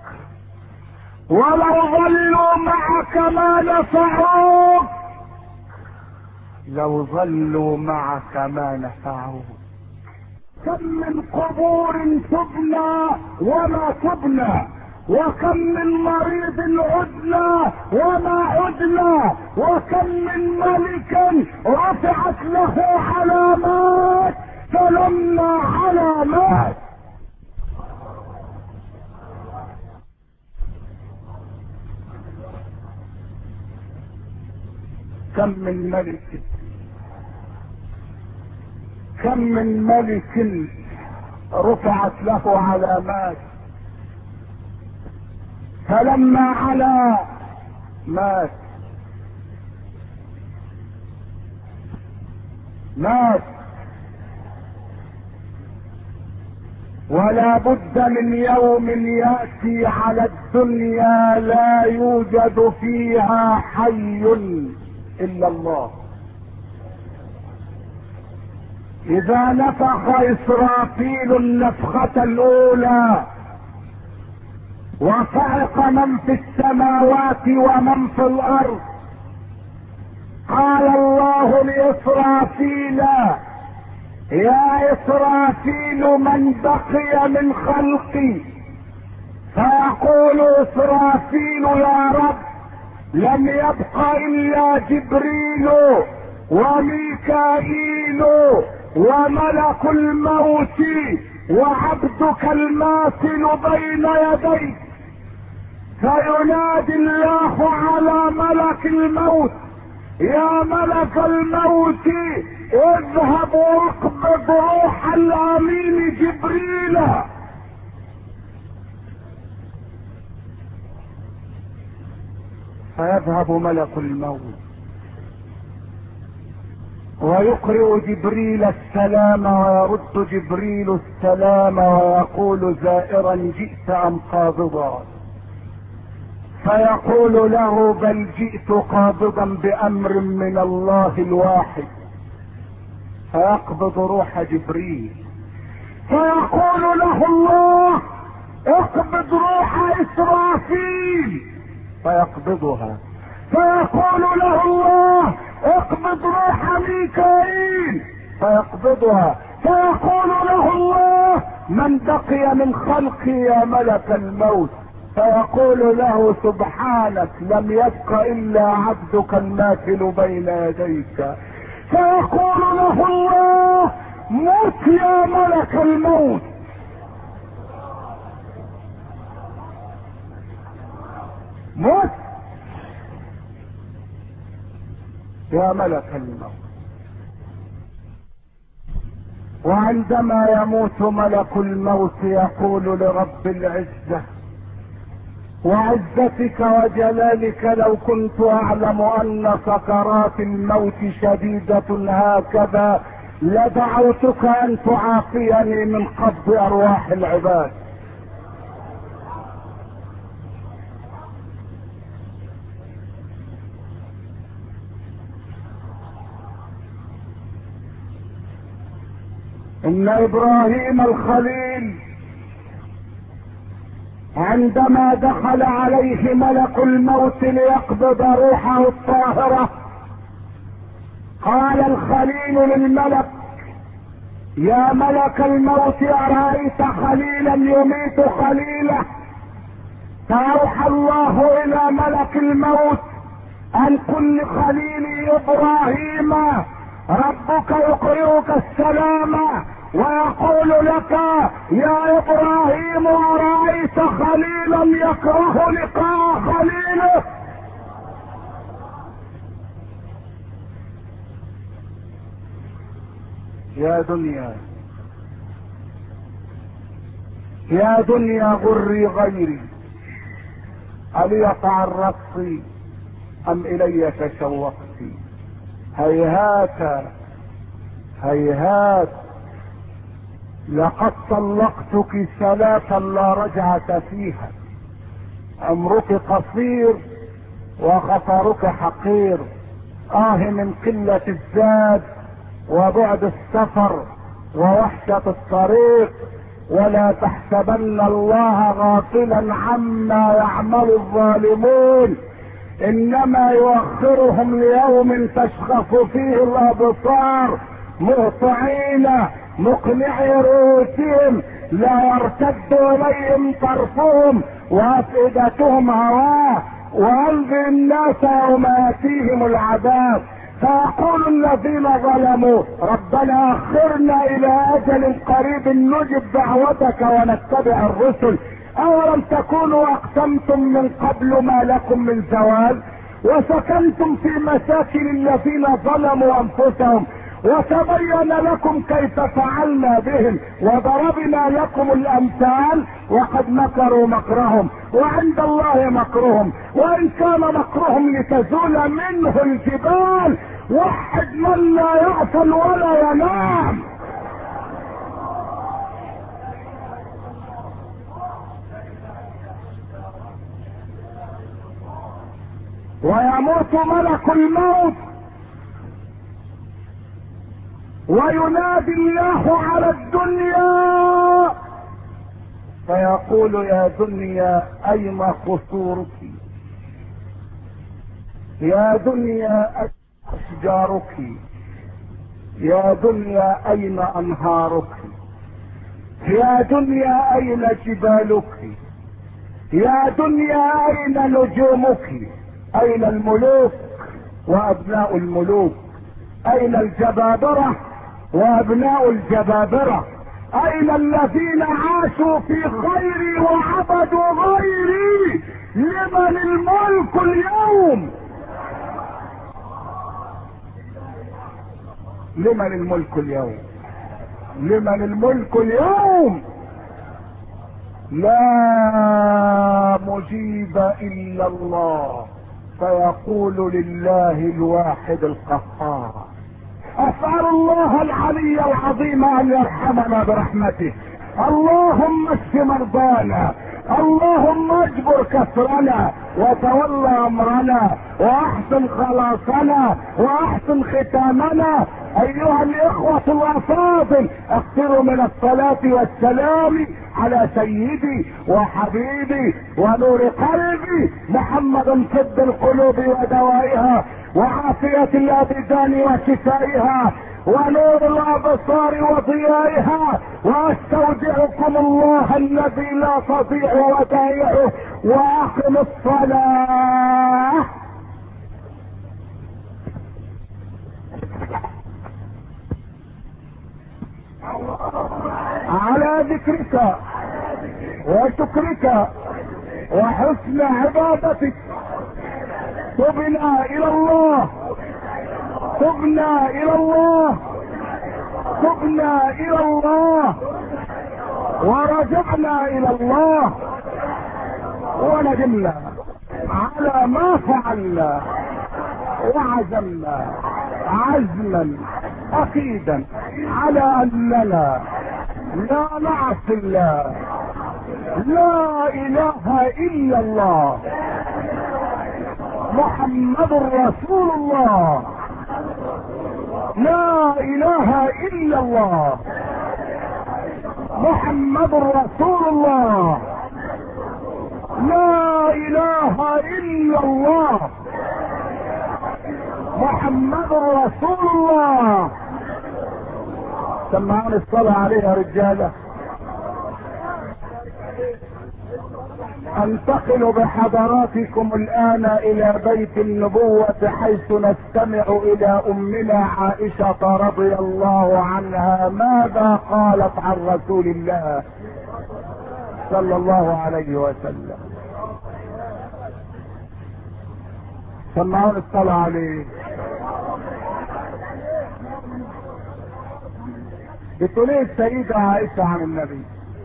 ولو ظلوا معك ما نفعوك، لو ظلوا معك ما نفعوك. كم من قبور تبنى وما تبنى، وكم من مريض عدنا وما عدنا، وكم من ملك رفعت له علامات فلما علامات. كم من ملك كم من ملك رفعت له علامات فلما علا مات مات. ولا بد من يوم يأتي على الدنيا لا يوجد فيها حي إلا الله. إذا نفخ إسرافيل النفخة الأولى وصعق من في السماوات ومن في الأرض، قال الله لإسرافيل: يا إسرافيل من بقي من خلقي؟ فيقول إسرافيل: يا رب لم يبق إلا جبريل وميكائيل وملك الموت وعبدك الماثل بين يديك. فينادي الله على ملك الموت: يا ملك الموت اذهب واقبض روح الامين جبريل. فيذهب ملك الموت ويقرئ جبريل السلام، ويرد جبريل السلام ويقول: زائرا جئت ام قابضا؟ فيقول له: بل جئت قابضا بامر من الله الواحد. فيقبض روح جبريل، فيقول له الله: اقبض روح اسرافيل. فيقبضها. فيقول له الله: اقبض روح ميكائيل. فيقبضها. فيقول له الله: من بقي من خلقي يا ملك الموت؟ فيقول له: سبحانك لم يبق الا عبدك الماثل بين يديك. فيقول له الله: موت يا ملك الموت. موت يا ملك الموت. وعندما يموت ملك الموت يقول لرب العزة: وعزتك وجلالك لو كنت اعلم ان سكرات الموت شديدة هكذا لدعوتك ان تعافيني من قبض ارواح العباد. ان ابراهيم الخليل عندما دخل عليه ملك الموت ليقبض روحه الطاهرة، قال الخليل للملك: يا ملك الموت أرأيت خليلا يميت خليله؟ فأوحى الله إلى ملك الموت أن كل خليل إبراهيم ربك يقرئك السلام ويقول لك: يا ابراهيم أرأيت خليلا يكره لقاء خليله؟ يا دنيا يا دنيا غري غيري، ألي تعرضت أم إلي تشوقت؟ هيهات هيهات لقد طلقتك ثلاثا لا رجعة فيها، عمرك قصير وخطرك حقير، آه من قلة الزاد وبعد السفر ووحشة الطريق، ولا تحسبن الله غافلا عما يعمل الظالمون، انما يؤخرهم ليوم تشخص فيه الابصار مهطعين مقنعي رؤوسهم لا يرتد اليهم طرفهم وافئدتهم هواه، وانذر الناس يوم ياتيهم العذاب فيقول الذين ظلموا ربنا اخرنا الى اجل قريب نجب دعوتك ونتبع الرسل، اولم تكونوا اقسمتم من قبل ما لكم من زوال وسكنتم في مساكن الذين ظلموا انفسهم وتبين لكم كيف فعلنا بهم وضربنا لكم الامثال وقد مكروا مكرهم وعند الله مكرهم وان كان مكرهم لتزول منه الجبال، وحد من لا يغفل ولا ينام. ويموت ملك الموت وينادي الله على الدنيا فيقول يا دنيا اين قصورك، يا دنيا اين اشجارك، يا دنيا اين انهارك، يا دنيا اين جبالك، يا دنيا اين نجومك، اين الملوك وابناء الملوك، اين الجبابرة وابناء الجبابرة، اين الذين عاشوا في خيري وعبدوا غيري، لمن الملك اليوم، لمن الملك اليوم، لمن الملك اليوم، لا مجيب الا الله فيقول لله الواحد القهار. اسأل الله العلي العظيم ان يرحمنا برحمته، اللهم اشف مرضانا، اللهم اجبر كسرنا وتولى امرنا واحسن خلاصنا واحسن ختامنا. ايها الاخوة الافاضل اكثروا من الصلاة والسلام على سيدي وحبيبي ونور قلبي محمد طب القلوب ودوائها وعافية الابدان وشفائها ونور الابصار وضيائها، واستودعكم الله الذي لا تضيع ودائعه، واقم الصلاة. على ذكرك وشكرك وحسن عبادتك تبنا الى الله، تبنا الى الله، تبنا الى الله، ورجعنا الى الله، وندمنا على ما فعلنا وعزمنا عزما اكيدا على اننا لا نعصي الله، لا اله الا الله، محمد رسول الله، لا اله الا الله، محمد رسول الله، لا اله الا الله، محمد رسول الله. سمعوني الصلاة عليه يا رجالة. انتقل بحضراتكم الان الى بيت النبوة حيث نستمع الى امنا عائشة رضي الله عنها ماذا قالت عن رسول الله صلى الله عليه وسلم. سمعوني الصلاة عليه. بتقول ايه السيدة عائشة عن النبي؟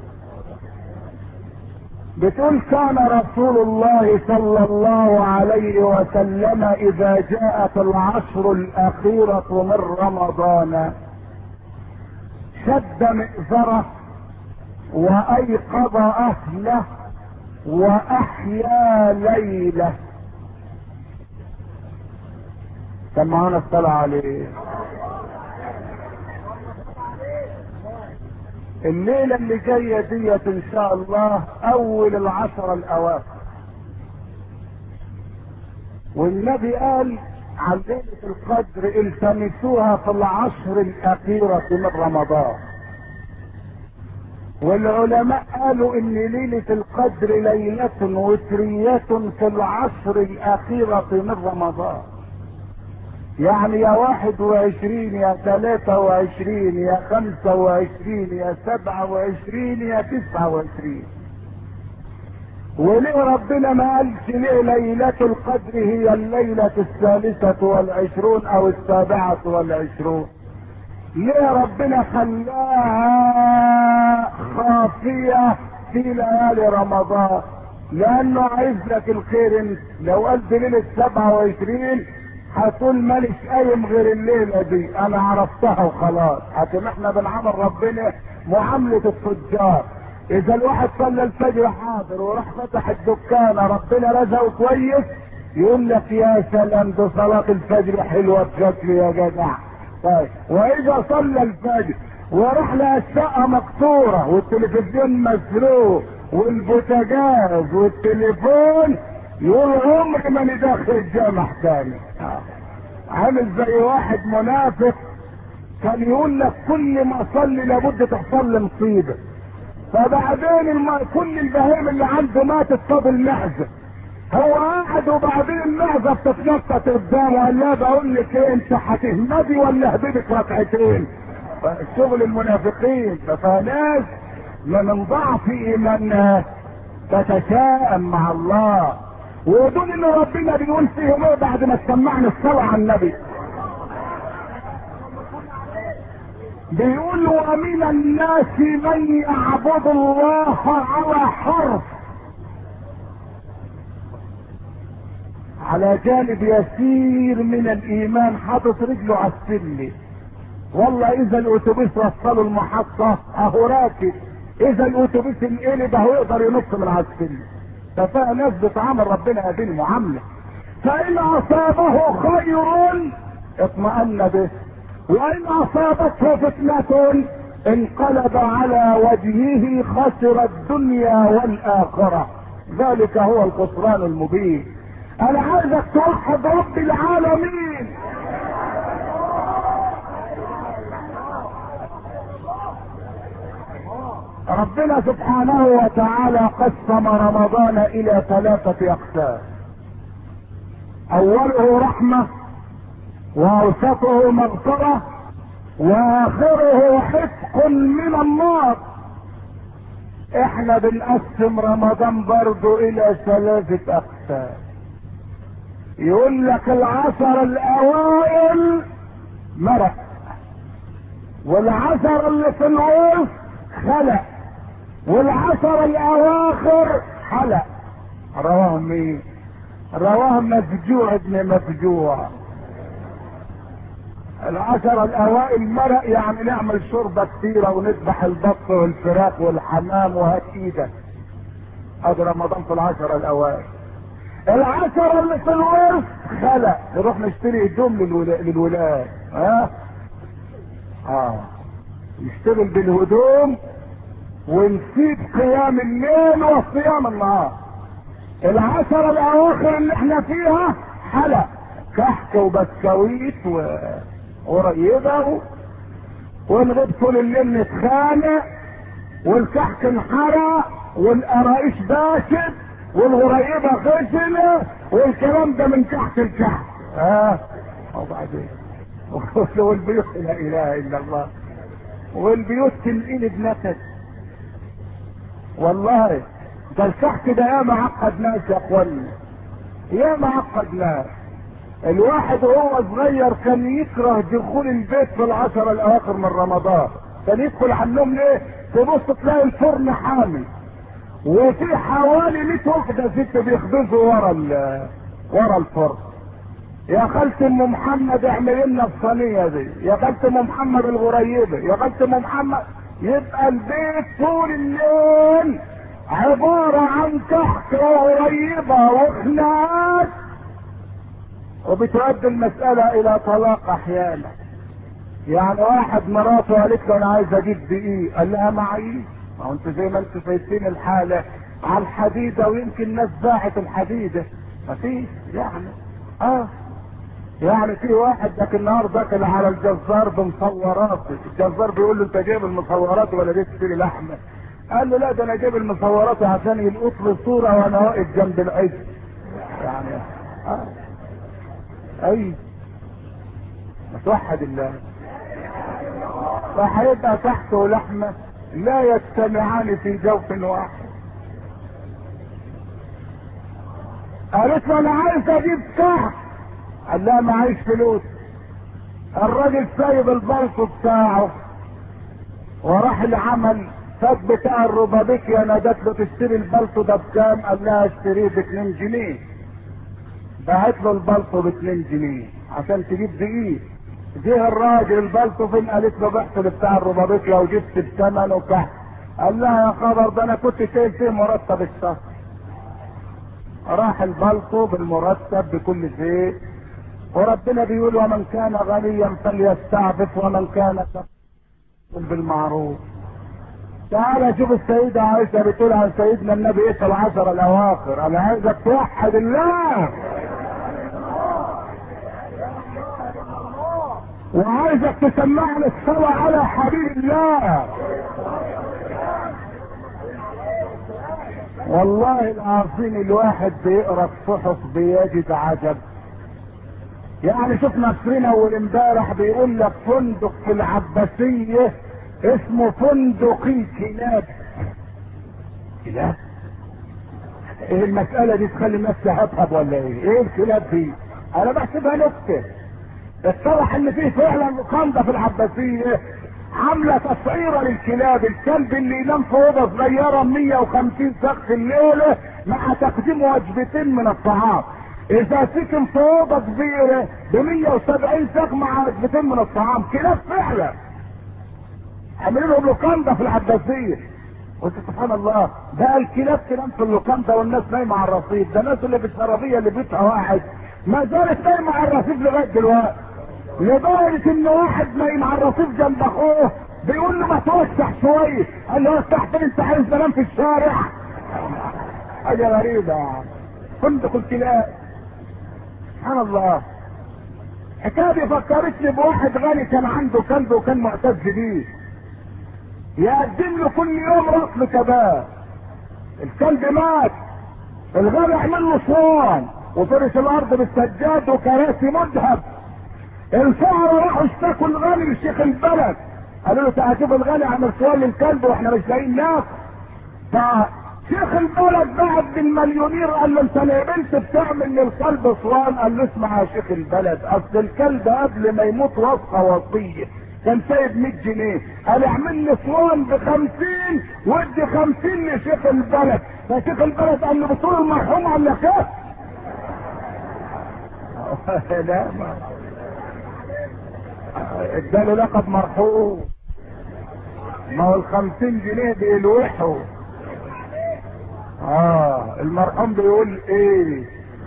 بتقول كان رسول الله صلى الله عليه وسلم اذا جاءت العشر الاخيرة من رمضان شد مئزره وايقظ اهله واحيا ليله. كان معانا الصلاة عليه. الليلة اللي جاية ديت ان شاء الله اول العشر الاواخر، والنبي قال عن ليلة القدر التمسوها في العشر الاخيرة من رمضان، والعلماء قالوا ان ليلة القدر ليلة وترية في العشر الاخيرة من رمضان. يعني يا واحد وعشرين يا ثلاثة وعشرين يا خمسة وعشرين يا سبعة وعشرين يا تسعة وعشرين. وليه ربنا ما قالش ليه ليلة القدر هي الليلة الثالثة والعشرون او السابعة والعشرون؟ ليه ربنا خلاها خافية في ليالي رمضان؟ لانه عايز لك الخير. انت لو قلت ليلة سبعة وعشرين هتقول ماليش قايم غير الليلة دي، انا عرفتها وخلاص. لكن احنا بنعامل ربنا معاملة التجار. اذا الواحد صلى الفجر حاضر وراح فتح الدكانة ربنا رزقه كويس، يقول لك يا سلام ده صلاة الفجر حلوة بشكل يا جدع. طيب واذا صلى الفجر وراح لها الشقة مكسورة والتلفزيون مسروق والبوتاجاز والتليفون، يقول عمري ما ندخل الجامع تاني. عامل زي واحد منافق كان يقول لك كل ما اصلي لابد تحصل لي مصيبه، فبعدين الم... كل البهائم اللي عنده ماتت فاضل معزه، هو قاعد وبعدين المعزه بتتنطط قدامه، قال لا بقول لك ايه انت هتهمدي ولا اهبدك ركعتين؟ شغل المنافقين. فناس من ضعف ايمانها تتشائم مع الله، ودول اللي ربنا بيقول فيهم ايه بعد ما سمعنا الصلاة على النبي؟ بيقول ومن الناس من يعبد الله على حرف، على جانب يسير من الايمان، حاطط رجله على السلم. والله اذا الاتوبيس وصلوا المحطة اهو راكب، اذا الاتوبيس انقلب اهو يقدر ينط من على السلم. ففيها ناس بتعامل ربنا هذه المعامله. فان اصابه خير اطمأن به، وان اصابته فتنة انقلب على وجهه خسر الدنيا والاخرة. ذلك هو الخسران المبين. انا عايزك توحد رب العالمين. ربنا سبحانه وتعالى قسم رمضان الى ثلاثة اقسام: اوله رحمة، واوسطه مغفرة، واخره حفظ من النار. احنا بنقسم رمضان برضو الى ثلاثة اقسام. يقول لك العشر الاوائل مرق، والعشر اللي في الوسط خلق، والعشر الاواخر حلق. رواه مين؟ رواه مفجوع ابن مفجوع. العشر الاوائل مرق، يعني نعمل شوربه كتيره ونذبح البط والفراخ والحمام وهات ايدك. هذا رمضان في العشر الاوائل. العشر اللي في الوسط خلق، نروح نشتري هدوم للولا... للولاد. ها اه نشتغل بالهدوم ونسيب قيام الليل وصيام النهار. العشر الاواخر اللي احنا فيها حلق، كحك وبسكويت و... وريبه و... ونغيب طول الليل نتخانق، والكحك انحرق والقرايش باشت والغريبه خشنه والكلام ده من كحك الكحك. ها وبعدين والبيوت لا اله الا الله، والبيوت تنقلب نكد. والله ده الكحك ده يا معقد ناس يا اخوانا، يا معقد ناس. الواحد وهو صغير كان يكره دخول البيت في العشر الاواخر من رمضان. كان يدخل على النوم ليه؟ تبص تلاقي الفرن حامي وفي حوالي مية وحده ست بيخبزوا ورا ورا الفرن. يا خالة ام محمد اعمل لنا الصينيه دي، يا خالة ام محمد الغريبه، يا خالة ام محمد. يبقى البيت طول الليل عباره عن كحك وغريبه وخناقات، وبتؤدي المساله الى طلاق احيانا. يعني واحد مراته قالت له انا عايز اجيب دقيق، قال لها معيش. ما هو انتوا زي ما انتوا شايفين الحاله على الحديده، ويمكن الناس باعت الحديده مفيش يعني. اه يعني في واحد ذاك النهار داخل على الجزار بمصورات، الجزار بيقول له انت جايب المصورات ولا جاي تشتري لحمه؟ قال له لا ده انا جايب المصورات عشان يلقط لي صوره وانا واقف جنب العيش. يعني اه اي توحد الله. فهيبقى تحت ولحمه لا يجتمعان في جوف واحد. قالت له انا عايز اجيب كحك، قال لها معيش فلوس. الراجل سايب البلطو بتاعه وراح العمل، فات بتاع الربابيكيا نادت له تشتري البلطو ده بكام؟ قال لها اشتريه باتنين جنيه. باعت له البلطو باتنين جنيه عشان تجيب دقيق. جه الراجل البلطو فين؟ قالت له بعت بتاع الربابيكيا وجبت بثمنه كحك. قال لها يا خبر ده انا كنت شايل فيه مرتب الشهر. راح البلطو بالمرتب بكل شيء، وربنا بيقول ومن كان غنيا فليستعفف ومن كان بالمعروف. تعالى شوف السيدة عائشة بتقول عن سيدنا النبي ايه في العشر الاواخر. انا عايزك توحد الله وعايزك تسمعني الصلاة على حبيب الله. والله العظيم الواحد بيقرا الصحف بيجد عجب. يعني شوف نصرنا اول امبارح بيقول لك فندق في العباسية اسمه فندق الكلاب. كلاب؟ ايه المسألة دي تخلي الناس تهبهب ولا ايه؟ ايه الكلاب دي؟ انا بحسبها نكتة. اتضح ان فيه فعلا لوكاندا في العباسية عاملة تسعيرة للكلاب. الكلب اللي ينام في اوضة صغيرة مية وخمسين سقف الليلة مع تقديم وجبتين من الطعام. اذا سكن في اوضه كبيره ب مية وسبعين سقف مع وجبتين من الطعام. كلاب فعلا عاملين لهم لوكاندا في العباسيه. قلت سبحان الله، بقى الكلاب تنام في اللوكاندا والناس نايمه على الرصيف. ده الناس اللي في الشرابيه اللي بيتها واحد ما زالت نايمه على الرصيف لغايه دلوقتي، لدرجه ان واحد نايم على الرصيف جنب اخوه بيقول له ما توسع شويه، قال له وسع فين؟ انت عايز تنام في الشارع؟ حاجه غريبه يعني. فندق الكلاب سبحان الله. الحكايه دي فكرتني بواحد غني كان عنده كلب وكان معتز بيه، يقدم له كل يوم رطل كباب. الكلب مات، الغني عمل له صوان وفرش الارض بالسجاد وكراسي مذهب. الفقراء راحوا اشتكوا الغني لشيخ البلد، قالوا له تعال شوف الغني عمل صوان للكلب واحنا مش لاقيين ناس. شيخ البلد بعد بالمليونير قال له انت ليه بنت بتعمل للكلب صوان؟ قال له اسمع يا شيخ البلد، اصل الكلب قبل ما يموت وصى وصيه كان سايب مية جنيه، قال اعمل لي صوان ب خمسين وادي خمسين لشيخ البلد. فشيخ البلد قال له بتقول المرحوم قال لك ايه؟ لا ما اداله لقب مرحوم. ما هو الخمسين جنيه بيلوحوا. اه المرحوم بيقول ايه؟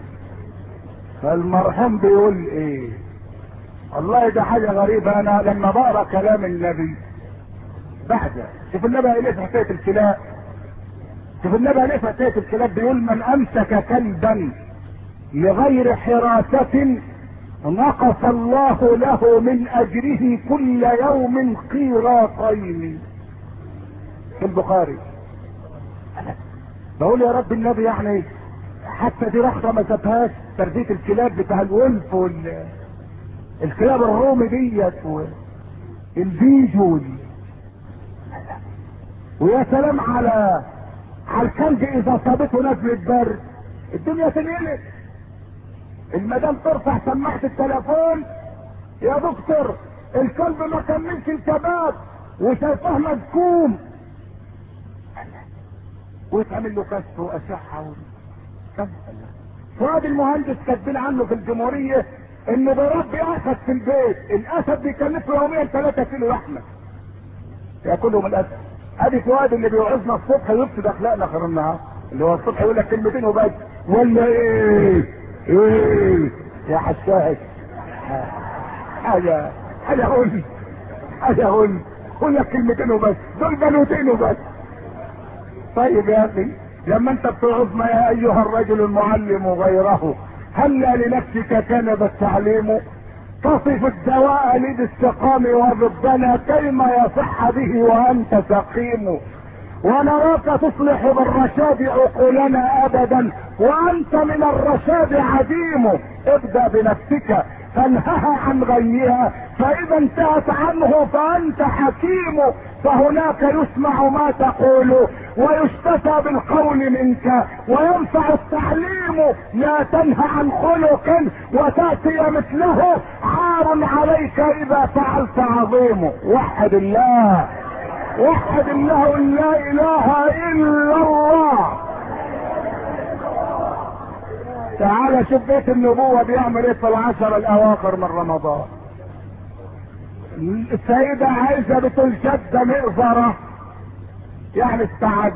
فالمرحوم بيقول ايه؟ والله ده حاجة غريبة. انا لما بقرا كلام النبي بحزن. شوف النبي قال ايه في حكاية الكلاب. شوف النبي قال ايه في حكاية الكلاب. بيقول من امسك كلبا لغير حراسة نقص الله له من اجره كل يوم قيراطين. في البخاري. بقول يا رب النبي يعني حتى دي رحمه ما سابهاش. تربيه الكلاب بتاع الولف وال الكلاب الرومي ديت والبيجو ويا سلام على على الكلب اذا صابته نزله برد الدنيا تنقلب. المدام ترفع سماعه التليفون يا دكتور الكلب ما كملش الكباب وشايفاه مسكوم ويتعمل له كشف واشعه. فؤاد المهندس كاتبين عنه في الجمهوريه انه بربي اسد في البيت، الاسد بيكلف له يوميا ثلاثة كيلو لحمه ياكلهم الاسد. ادي فؤاد اللي بيوعظنا الصبح ويفسد اخلاقنا اخر النهار، اللي هو الصبح يقول لك كلمتين وبس، ولا ايه ايه يا حشاش، حاجه حاجه قول حاجه قول قول لك كلمتين وبس، دول بنوتين وبس. طيب يا اخي لما انت بتوعظنا يا ايها الرجل المعلم غيره، هلا لنفسك كان بالتعليم، تصف الدواء للسقام وضدنا كيما يصح به وانت سقيم، ونراك تصلح بالرشاد عقولنا ابدا وانت من الرشاد عديم. ابدأ بنفسك فانهها عن غيها، فاذا انتهت عنه فانت حكيم، فهناك يسمع ما تقول ويشتفى بالقول منك وينفع التعليم. لا تنهى عن خلق وتأتي مثله، عار عليك اذا فعلت عظيم. وحد الله وحد الله لا اله الا الله. تعال شوف بيت النبوة بيعمل ايه في العشر الاواخر من رمضان. السيدة عائشة بتقول شد مئزرة، يعني استعد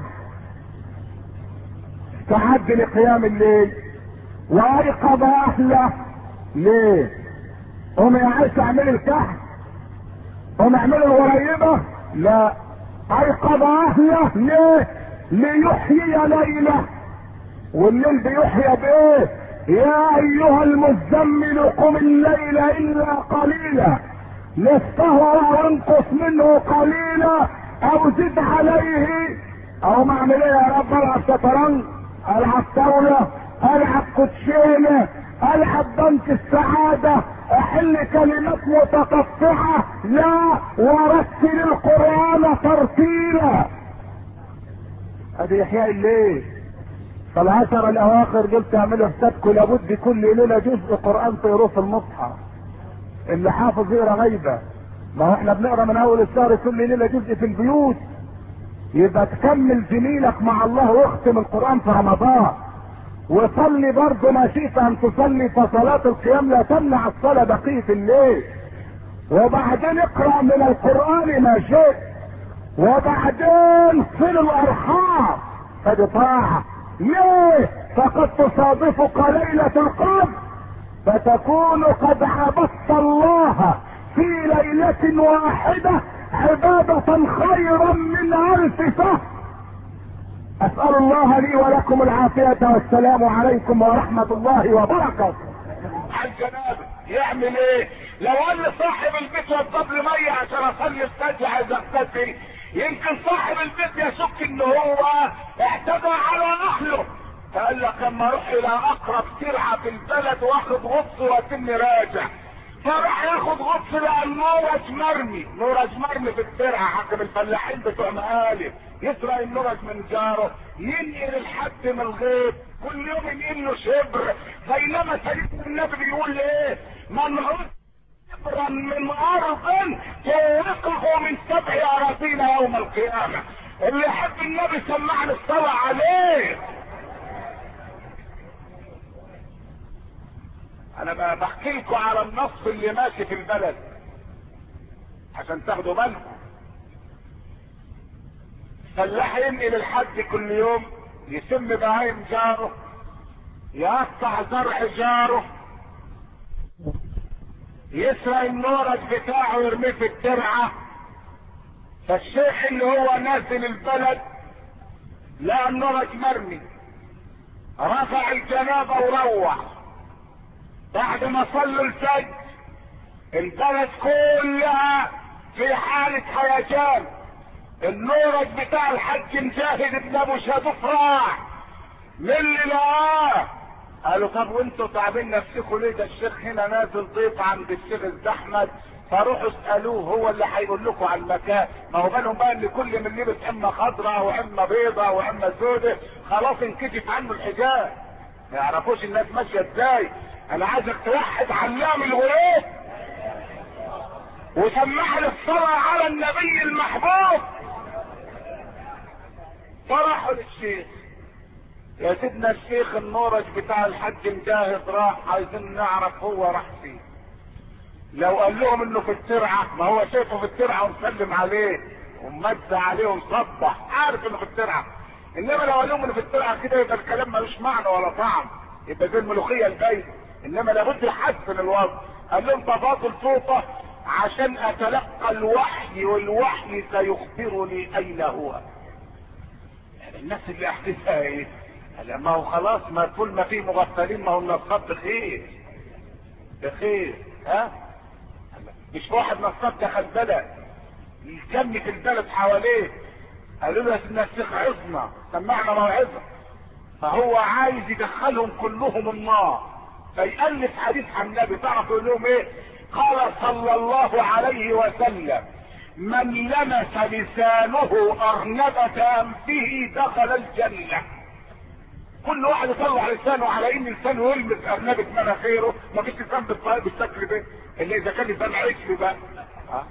استعد لقيام الليل وايقظ اهله. ليه؟ قوم يا عائشة اعمل الكهف، قوم اعمل الغريبة. لا، ايقظ اهله. ليه؟ ليحيي ليله، والليل بيحيى بايه؟ يا ايها المزمل قم الليل الا قليلا نصفه او انقص منه قليلا او زد عليه. او ما اعمل ايه يا رب؟ العب شطرنج، العب طاوله، العب كوتشينه، العب بنك السعاده، احل كلمات متقطعه. لا، ورتل القران ترتيلا. ادي احياء الليل. فالعشر الاواخر دول تعملوا حسابكم لابد كل ليله جزء قران تقروه في المصحف. اللي حافظ يقرا غيبه، ما هو احنا بنقرا من اول الشهر كل ليله جزء في البيوت. يبقى تكمل زميلك مع الله واختم القران في رمضان. وصلي برضه ما شئت ان تصلي، فصلاه القيام لا تمنع الصلاه بقيه الليل. وبعدين اقرا من القران ما شئت، وبعدين صل الارحام، فدي طاعه. ليه؟ فقد تصادفك ليلة القدر فتكون قد عبدت الله في ليلة واحدة عبادة خيرا من ألف شهر. أسأل الله لي ولكم العافية، والسلام عليكم ورحمة الله وبركاته. الجنابة يعمل ايه؟ لو قال لي صاحب البيت وضب لي مية عشان اصلي السجدة عايز اغتسل، يمكن صاحب البيت يشك ان هو اعتدى على اهله، فقال لك اما اروح الى اقرب ترعه في البلد واخد غطس واتم راجع، فراح ياخد غطس لقى النورج مرمي، نورج مرمي في الترعه. حكم الفلاحين بتوع مقالب يسرق النورج من جاره، ينقل الحد من الغيط، كل يوم ينقل له شبر. بينما سيدنا النبي بيقول ايه؟ من عد شبرا من ارض فوقه من سبع اراضين يوم القيامه. اللي يحب النبي سمعني الصلاه عليه. انا بحكي لكم على النص اللي ماشي في البلد عشان تاخدوا بالكم. فلاح ينقل الحد كل يوم، يسم بهايم جاره، يقطع زرع جاره، يسرق النورج بتاعه يرميه في الترعه. فالشيخ اللي هو نازل البلد لقى النورج مرمي، رفع الجنابه وروح. بعد ما صلوا الفجر البلد كلها في حالة هيجان. النورج بتاع الحج مجاهد ابن ابو شادوف راح من اللي لقاه. قالوا طب وانتوا تعبين نفسكم ليه؟ ده الشيخ هنا نازل ضيف عند الشيخ الزحمد، فروحوا اسالوه هو اللي هيقول لكم على المكان. ما هو بالهم بقى ان كل من لبس اما خضراء واما بيضاء واما سوداء خلاص انكشف عنه الحجاب، ما يعرفوش الناس ماشيه ازاي. انا عايزك توحد علام الغيوب وسمع لي الصلاة على النبي المحبوب. فرحوا للشيخ يا سيدنا الشيخ النورج بتاع الحج مجاهد راح، عايزين نعرف هو راح فين. لو قال لهم انه في الترعه، ما هو شايفه في الترعه ومسلم عليه وممسى عليه ومصبح، عارف انه في الترعه. انما لو قال لهم انه في الترعه كده يبقى الكلام ملوش معنى ولا طعم، يبقى زي الملوخيه البايت. انما لابد يحسن الوضع. قال لهم تفاصل الفوطه عشان اتلقى الوحي، والوحي سيخبرني اين هو. يعني الناس اللي احدثها ايه؟ ما هو خلاص، ما كل ما فيه مغفلين، ما هو النصاب بخير بخير. ها مش واحد نصاب دخل بلد يكمي في البلد حواليه، قالوا له يا سيدنا الشيخ عظنا سمعنا موعظه، فهو عايز يدخلهم كلهم النار، فيألف حديث عن النبي. تعرف يقول لهم ايه؟ قال صلى الله عليه وسلم: من لمس لسانه أرنبة أنفه دخل الجنة. كل واحد يطلع لسانه على ان لسانه يلمس أرنبة مناخيره، ما فيش لسان بالطريق بالشكل ده، اللي اذا كان لسان عشري بقى. ها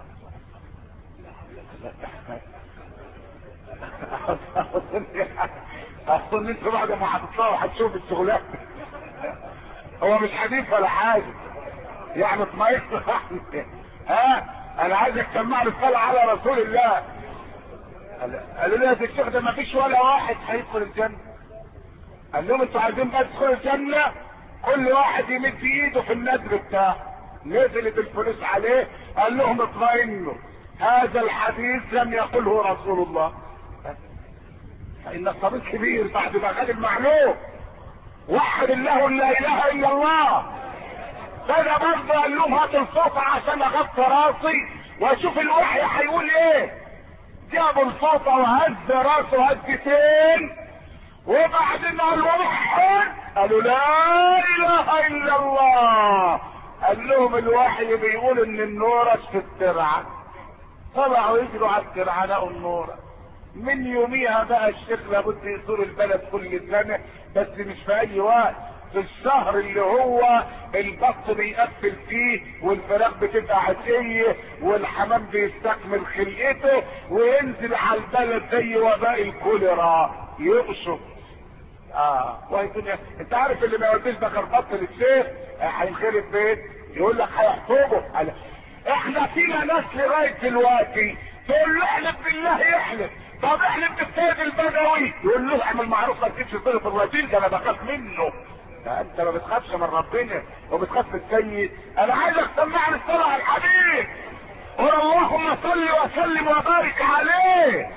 اظن انتوا بعد ما هتطلعوا هتشوف الشغلات. هو مش حديث ولا حاجه يعني، اطمئن. ها انا عايزك تسمعني الصلاه على رسول الله. قالوا لي يا الشيخ ده ما فيش ولا واحد هيدخل الجنه. قال لهم انتوا عايزين بقى تدخلوا الجنه، كل واحد يمد ايده في النذر بتاعه. نزلت الفلوس عليه، قال لهم اطمئنوا، هذا الحديث لم يقله رسول الله. فإن الطبيب كبير بعد ما خد المعلوم. وحد الله لا اله الا الله. فانا برضه قال لهم هات الفوطه عشان اغطي راسي واشوف الوحي هيقول ايه. جابوا الفوطه وهز راسه هزتين، وبعدين قال وحد، قالوا لا اله الا الله. قال لهم الوحي بيقول ان النورج في الترعه. طلعوا يجروا على الترعه لقوا النورج. من يوميها بقى الشيخ لابد يزور البلد كل سنه، بس مش في اي وقت، في الشهر اللي هو البط بيقفل فيه والفراخ بتبقى عشيه والحمام بيستكمل خلقته، وينزل على البلد زي وباء الكوليرا يقشط. اه وهي انت عارف اللي ما يوديش بكر بط للشيخ هينخرب بيت، يقول لك هيحطوبه. احنا فينا ناس لغايه دلوقتي تقول له احلف بالله يحلف، طب احلف بالسيد البدوي، يقول له اعمل معروف ما تجيبش صله الرجل، ده انا بخاف منه. ده انت ما بتخافش من ربنا وبتخاف من السيد. انا عايزك تسمعني الصلاه على الحبيب، قول اللهم صل وسلم وبارك عليه.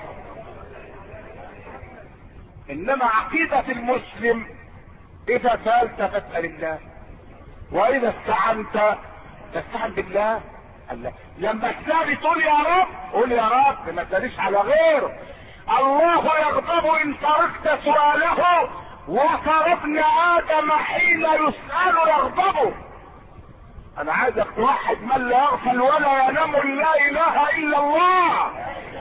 انما عقيده المسلم اذا سالت فاسال الله، واذا استعنت تستعن بالله. الله لما تسالي تقول يا رب، قول يا رب، ما تساليش على غيره. الله يغضب ان تركت سؤاله، وترى ابن ادم حين يسال يغضب. انا عايزك توحد من لا يغفل ولا ينام لا اله الا الله.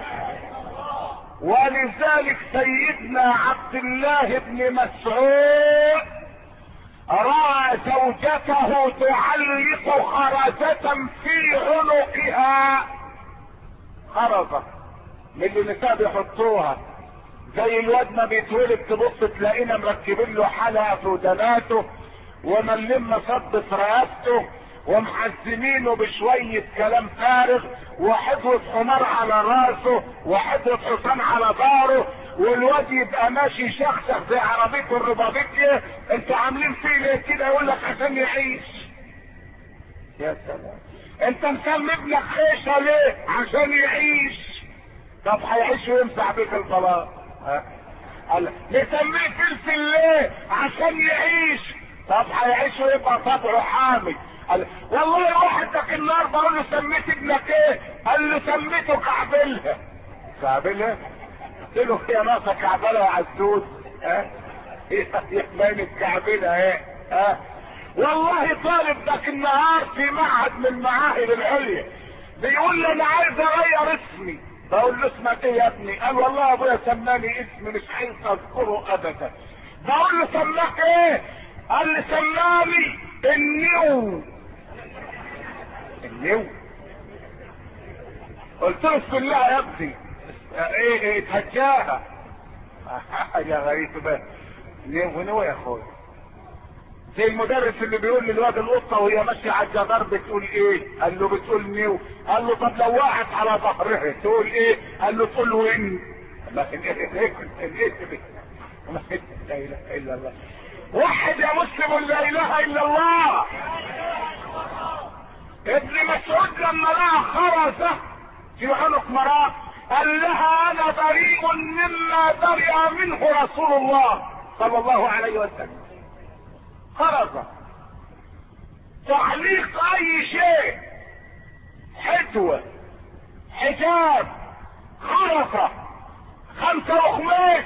ولذلك سيدنا عبد الله بن مسعود راى زوجته تعلق خرزة في عنقها، خرزة من اللي النساء بيحطوها زي الواد ما بيتولد تبص تلاقينا مركبين له حلقه في ودناته وملم صب في رقبته ومحزمينه بشويه كلام فارغ، وحفظ حمار على راسه وحفظ حصان على ظهره، والواد يبقى ماشي شخشخ زي عربيته الربابيكيه. انتوا عاملين فيه ليه كده؟ يقول لك عشان يعيش. يا سلام، انت مسمي ابنك خيشه ليه؟ عشان يعيش. طب هيعيش ويمسح بيك البلاط. ها قال نسميه فلفل ليه؟ عشان يعيش. طب هيعيش ويبقى طبعه حامي. قال والله واحد ذاك النهار بقول له سميت ابنك ايه؟ قال له سميته كعبلها. كعبلها؟ قلت له يا ناقصه كعبلها يا عزوز. ها يا مان الكعبلها ايه؟ ها والله طالب ذاك النهار في معهد من معاهد العليا بيقول لي انا عايز اغير اسمي. بقول له اسمك ايه يا ابني؟ قال والله ابويا سماني اسم مش عايز اذكره ابدا. بقول له سماك ايه؟ قال لي سماني النيو. النيو؟ قلت له بسم الله يا ابني. ايه ايه اتهجاها. حاجه غريبه بقى. نو نو يا اخويا. زي المدرس اللي بيقول للواد القطه وهي ماشيه على الجدار بتقول ايه؟ قال له بتقول نيو. قال له طب لو وقعت على ظهرها تقول ايه؟ قال له تقول وين. لا اله الا الله. وحد يا مسلم لا اله الا الله. ابن مسعود لما لقى خرزه في عنق مراه قال لها انا بريء مما برئ منه رسول الله صلى الله عليه وسلم. خرزه تعليق اي شيء، حتوه، حجاب، خرزه، خمسه وخميس،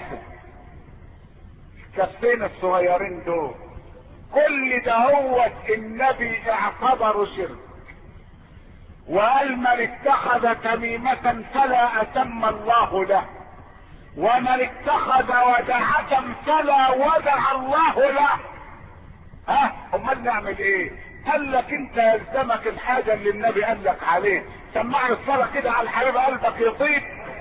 الكفين الصغيرين دول كل ده هو النبي اعتبره شرك، وقال من اتخذ تميمة فلا اتم الله له، ومن اتخذ ودعة فلا ودع الله له. ها امال نعمل ايه؟ قال لك انت يلزمك الحاجة اللي النبي قال لك عليه. سمعني الصلاة كده على الحبيب قلبك يطيب.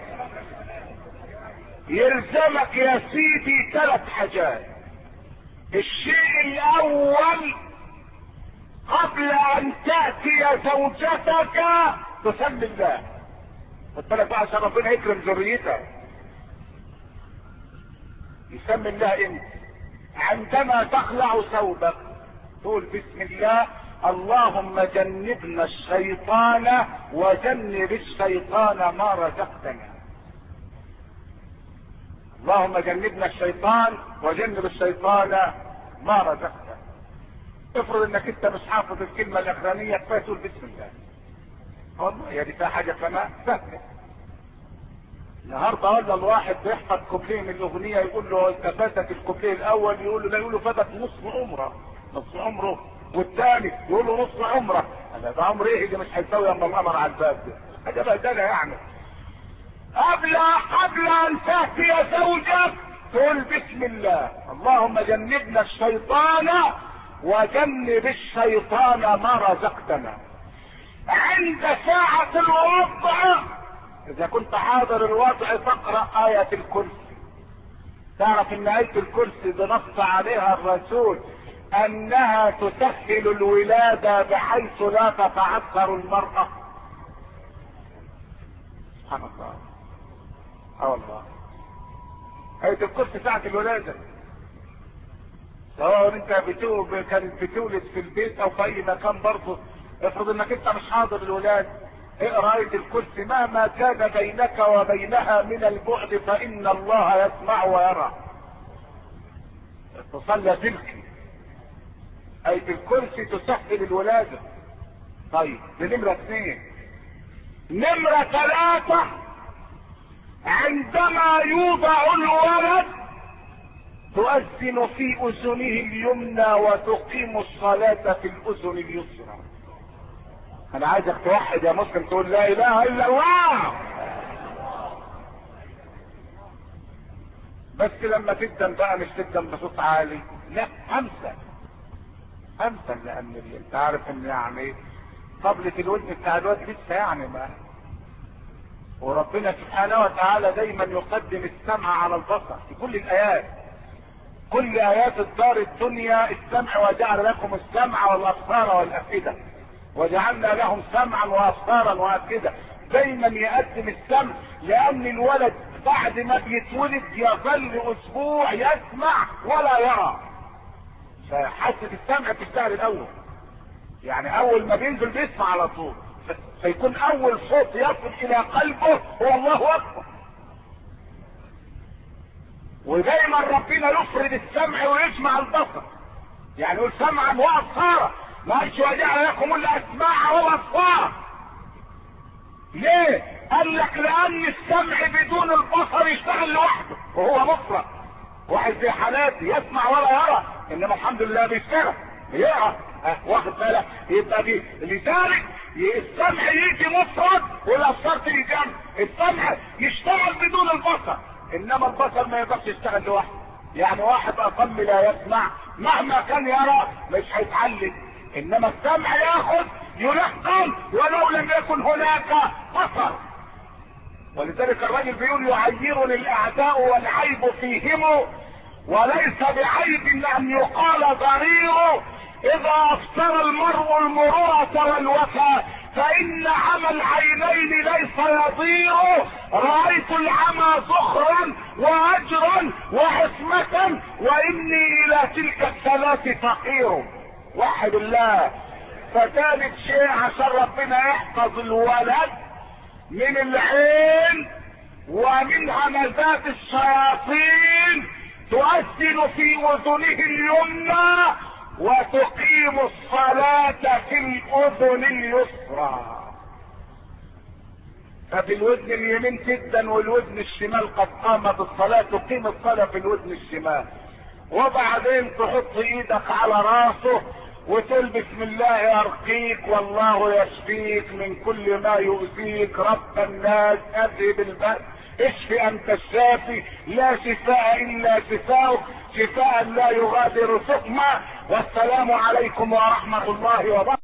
يلزمك يا سيدي ثلاث حاجات. الشيء الاول قبل ان تأتي زوجتك تسمي الله. خد بالك بقى عشان ربنا يكرم ذريتك. يسمي الله انت عندما تخلع ثوبك تقول بسم الله اللهم جنبنا الشيطان وجنب الشيطان ما رزقتنا. اللهم جنبنا الشيطان وجنب الشيطان ما رزقتنا. افرض انك انت مش حافظ الكلمه الاخرانيه كفايه تقول بسم الله. والله يا دي فيها حاجه كمان سهله. النهارده ولا الواحد بيحفظ كوبليه من الاغنيه يقول له انت فاتك الكوبليه الاول، يقول له لا، يقول له فاتك نصف عمره، نصف عمره، والثاني يقول له نصف عمره. انا ده عمر ايه اللي مش هيساوي اما القمر على الباب ده؟ حاجه بهدله يعني. قبل قبل ان تاتي زوجك تقول بسم الله اللهم جنبنا الشيطان وجنب الشيطان ما رزقتنا. عند ساعة الوضع اذا كنت حاضر الوضع تقرأ آية الكرسي. تعرف ان آية الكرسي بنص عليها الرسول انها تسهل الولادة بحيث لا تتعثر المرأة. سبحان الله. اه والله آية الكرسي ساعة الولادة. سواء انت بتو... كانت بتولد في البيت او في اي مكان برضه. افرض انك انت مش حاضر الولاد، اقرا آية الكرسي مهما كان بينك وبينها من البعد فان الله يسمع ويرى. تصلى تلك آية الكرسي تسهل الولادة. طيب دي نمرة اثنين. نمرة ثلاثة عندما يوضع الولد تؤذن في اذنه اليمنى وتقيم الصلاة في الاذن اليسرى. انا عايزك توحد يا مسلم تقول لا اله الا الله. بس لما تدم بقى مش تدم بصوت عالي، لا امسك امسك لان انت عارف ان يعني طبلة الودن بتاع الواد لسه يعني ما. وربنا سبحانه وتعالى دايما يقدم السمع على البصر في كل الايات. كل ايات الدار الدنيا السمع، وجعل لكم السمع والابصار والافئده وجعلنا لهم سمعا وابصارا وافئده. دايما يقدم السمع لان الولد بعد ما بيتولد يظل اسبوع يسمع ولا يرى. فحاسه السمع بتشتغل الاول، يعني اول ما بينزل بيسمع على طول، فيكون اول صوت يصل الى قلبه هو الله اكبر. ودايما ربنا يفرد السمع ويجمع البصر، يعني يقول سمعا وابصارا، ما قالش وجعل لكم الاسماع والابصار. ليه؟ قال لك لان السمع بدون البصر يشتغل لوحده وهو مفرد. واحد زي حالاتي يسمع ولا يرى، انما الحمد لله بيشتغل يقرا. اه واخد بالك؟ يبقى دي لذلك السمع يجي مفرد والابصار تيجي جنب. السمع يشتغل بدون البصر، انما البصر ما يقدرش يشتغل لوحده. يعني واحد اقل لا يسمع مهما كان يرى مش هيتعلم، انما السمع ياخذ يلقن ولو لم يكن هناك بصر. ولذلك الرجل بيقول يعيرني الاعداء والعيب فيهم وليس بعيب ان يقال ضرير اذا افسر المرء المرورة والوفاء، فان عمى العينين ليس يضير. رأيت العمى زخرا واجرا وعصمة، واني الى تلك الثلاث فقير. وحد الله. فثالث شيء عشان ربنا يحفظ الولد من العين ومن همزات الشياطين، تؤذن في اذنه اليمنى وتقيم الصلاة في الاذن اليسرى. ففي الودن اليمين جدا والودن الشمال قد قامت الصلاة، تقيم الصلاة في الودن الشمال. وبعدين تحط ايدك على راسه وتقول بسم الله يرقيك والله يشفيك من كل ما يؤذيك، رب الناس اذهب البأس اشفي انت الشافي لا شفاء الا شفاؤك شفاء لا يغادر سقما. والسلام عليكم ورحمة الله وبركاته.